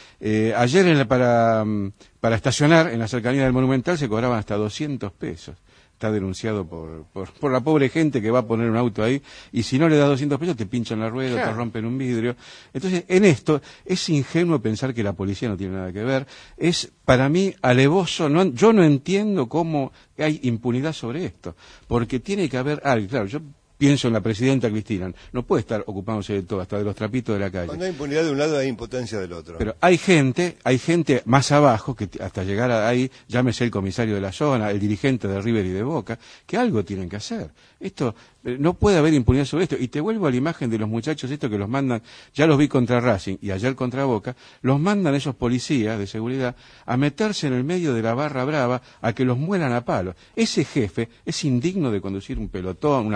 Ayer para estacionar en la cercanía del Monumental se cobraban hasta 200 pesos. Está denunciado por la pobre gente que va a poner un auto ahí, y si no le da 200 pesos te pinchan la rueda, te rompen un vidrio. Entonces, en esto es ingenuo pensar que la policía no tiene nada que ver. Es, para mí, alevoso. Yo no entiendo cómo hay impunidad sobre esto, porque tiene que haber algo. Claro, yo pienso en la presidenta Cristina, no puede estar ocupándose de todo, hasta de los trapitos de la calle. Cuando hay impunidad de un lado hay impotencia del otro. Pero hay gente más abajo, que hasta llegar ahí, llámese el comisario de la zona, el dirigente de River y de Boca, que algo tienen que hacer. Esto, no puede haber impunidad sobre esto. Y te vuelvo a la imagen de los muchachos estos que los mandan, ya los vi contra Racing y ayer contra Boca, los mandan esos policías de seguridad a meterse en el medio de la barra brava, a que los muelan a palos. Ese jefe es indigno de conducir un pelotón,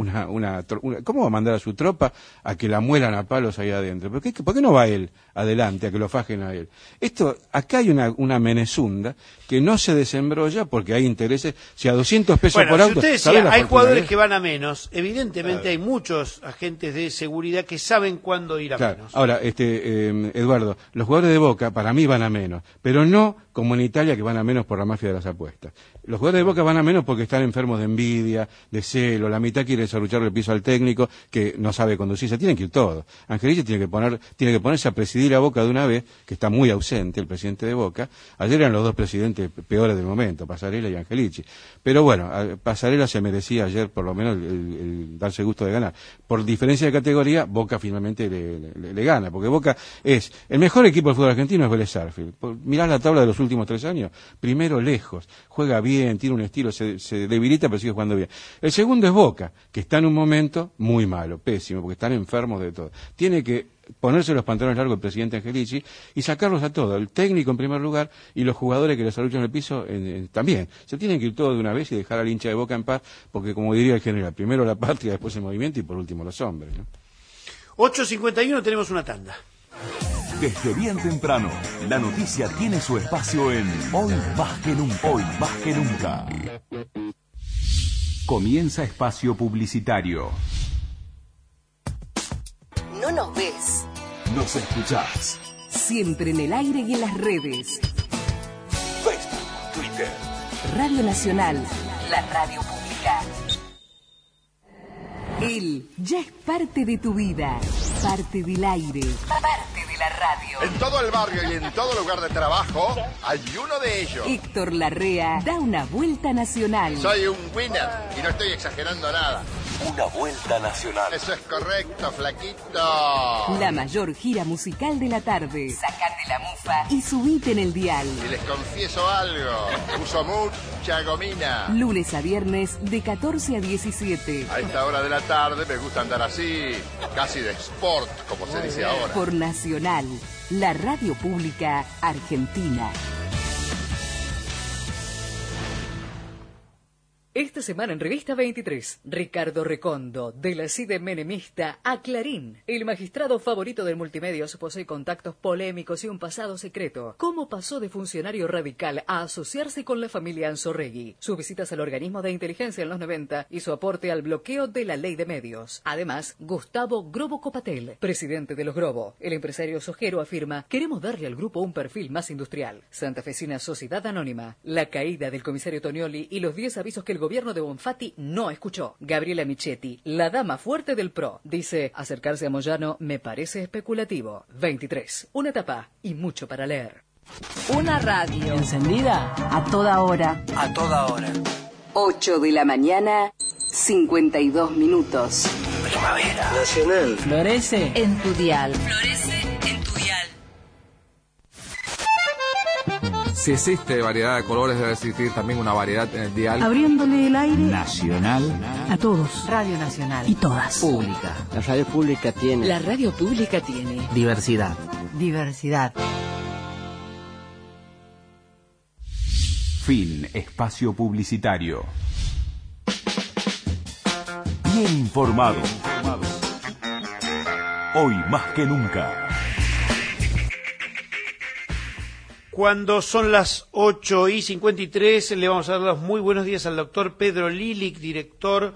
¿cómo va a mandar a su tropa a que la muelan a palos ahí adentro? ¿Por qué no va él adelante a que lo fajen a él? Acá hay una menezunda que no se desembrolla porque hay intereses. Si a 200 pesos por auto, si usted decía, hay jugadores que van a menos, evidentemente hay muchos agentes de seguridad que saben cuándo ir a menos. Ahora, Eduardo, los jugadores de Boca para mí van a menos, pero no como en Italia, que van a menos por la mafia de las apuestas. Los jugadores de Boca van a menos porque están enfermos de envidia, de celo, la mitad quiere desarrollarle el piso al técnico que no sabe conducir, se tienen que ir todos. Angelici tiene que ponerse a presidir a Boca de una vez, que está muy ausente el presidente de Boca. Ayer eran los dos presidentes peores del momento, Pasarela y Angelici. Pero bueno, Pasarela se merecía ayer por lo menos el darse gusto de ganar. Por diferencia de categoría, Boca finalmente le gana, porque Boca es el mejor equipo del fútbol argentino, es Vélez Sarsfield. Mirá la tabla de los últimos 3 años, primero lejos, juega bien, tiene un estilo, se debilita pero sigue jugando bien. El segundo es Boca, que está en un momento muy malo, pésimo, porque están enfermos de todo. Tiene que ponerse los pantalones largos el presidente Angelici y sacarlos a todos, el técnico en primer lugar y los jugadores que les arrullan el piso también. Se tienen que ir todos de una vez y dejar al hincha de Boca en paz, porque como diría el general, primero la patria, después el movimiento y por último los hombres, ¿no? 8:51, tenemos una tanda. Desde bien temprano, la noticia tiene su espacio en Hoy Más que Nunca. Hoy Más que Nunca. Comienza espacio publicitario. No nos ves. Nos escuchás. Siempre en el aire y en las redes. Facebook, Twitter. Radio Nacional, la radio pública. Él ya es parte de tu vida, parte del aire, parte de la radio. En todo el barrio y en todo lugar de trabajo hay uno de ellos. Héctor Larrea da una vuelta nacional. Soy un winner y no estoy exagerando nada. Una vuelta nacional. Eso es correcto, flaquito. La mayor gira musical de la tarde. Sacate la mufa y subite en el dial. Y les confieso algo, uso mucha gomina. Lunes a viernes de 14 a 17. A esta hora de la tarde me gusta andar así, casi de sport, como se dice ahora. Por Nacional, la radio pública argentina. Esta semana en Revista 23, Ricardo Recondo, de la CIDE menemista a Clarín. El magistrado favorito del multimedios posee contactos polémicos y un pasado secreto. ¿Cómo pasó de funcionario radical a asociarse con la familia Anzorregui? Sus visitas al organismo de inteligencia en los 90 y su aporte al bloqueo de la ley de medios. Además, Gustavo Grobo Copatel, presidente de los Grobo. El empresario sojero afirma: queremos darle al grupo un perfil más industrial. Santafesina Sociedad Anónima, la caída del comisario Tonioli y los 10 avisos que el gobierno de Bonfatti no escuchó. Gabriela Michetti, la dama fuerte del PRO, dice: acercarse a Moyano me parece especulativo. 23, una etapa y mucho para leer. Una radio Encendida a toda hora. a toda hora. 8 de la mañana, 52 minutos. Primavera Nacional. florece en tu dial. Florece en tu dial. Si existe variedad de colores, debe existir también una variedad en el dial. Abriéndole el aire Nacional a todos. Radio Nacional. Y todas. Pública. La radio pública tiene. La radio pública tiene Diversidad. Diversidad. Fin espacio publicitario. Bien informado. Hoy más que nunca. Cuando son las 8:53, le vamos a dar los muy buenos días al doctor Pedro Lilich, director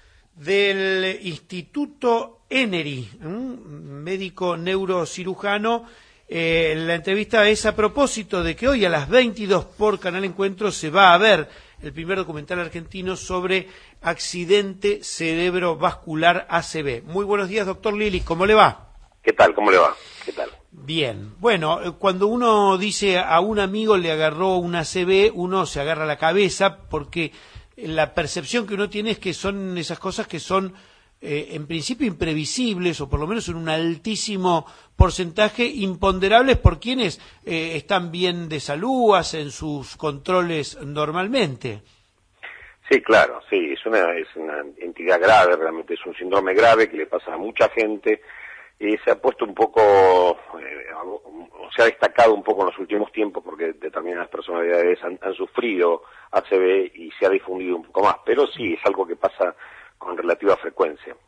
del Instituto ENERI, médico neurocirujano. La entrevista es a propósito de que hoy a las 22 por Canal Encuentro se va a ver el primer documental argentino sobre accidente cerebrovascular ACV. Muy buenos días, doctor Lilich, ¿cómo le va? ¿Qué tal? ¿Cómo le va? ¿Qué tal? Bien. Bueno, cuando uno dice a un amigo le agarró una ACV, uno se agarra la cabeza porque la percepción que uno tiene es que son esas cosas que son en principio imprevisibles o por lo menos en un altísimo porcentaje imponderables por quienes están bien de salud, hacen sus controles normalmente. Sí, claro, sí, es una entidad grave, realmente es un síndrome grave que le pasa a mucha gente y se ha puesto un poco, se ha destacado un poco en los últimos tiempos porque determinadas personalidades han sufrido ACV y se ha difundido un poco más, pero sí, es algo que pasa con relativa frecuencia.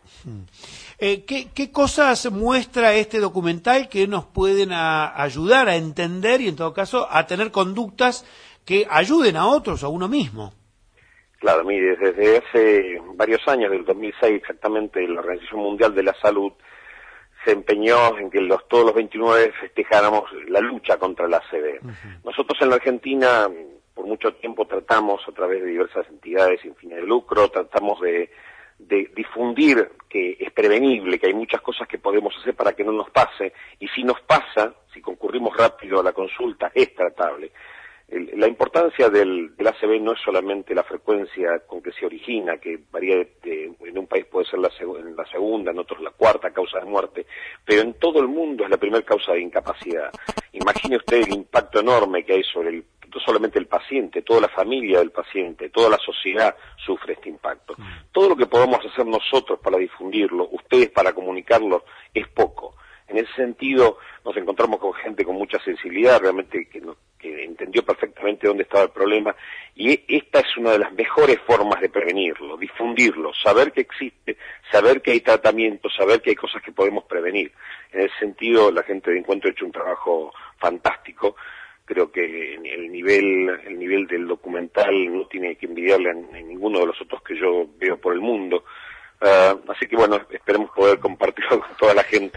¿Qué cosas muestra este documental que nos pueden ayudar a entender y en todo caso a tener conductas que ayuden a otros, a uno mismo? Claro, mire, desde hace varios años, del 2006 exactamente, la Organización Mundial de la Salud se empeñó en que todos los 29 festejáramos la lucha contra la ACV. Nosotros en la Argentina por mucho tiempo tratamos, a través de diversas entidades sin fines de lucro, tratamos de difundir que es prevenible, que hay muchas cosas que podemos hacer para que no nos pase, y si nos pasa, si concurrimos rápido a la consulta, es tratable. La importancia del ACV no es solamente la frecuencia con que se origina, que varía en un país puede ser la segunda, en otros la cuarta causa de muerte, pero en todo el mundo es la primera causa de incapacidad. Imagine usted el impacto enorme que hay sobre no solamente el paciente, toda la familia del paciente, toda la sociedad sufre este impacto. Todo lo que podamos hacer nosotros para difundirlo, ustedes para comunicarlo, es poco. En ese sentido, nos encontramos con gente con mucha sensibilidad, realmente que entendió perfectamente dónde estaba el problema, y esta es una de las mejores formas de prevenirlo, difundirlo, saber que existe, saber que hay tratamiento, saber que hay cosas que podemos prevenir. En ese sentido, la gente de Encuentro ha hecho un trabajo fantástico. Creo que el nivel del documental no tiene que envidiarle a ninguno de los otros que yo veo por el mundo. Así que bueno, esperemos poder compartirlo con toda la gente.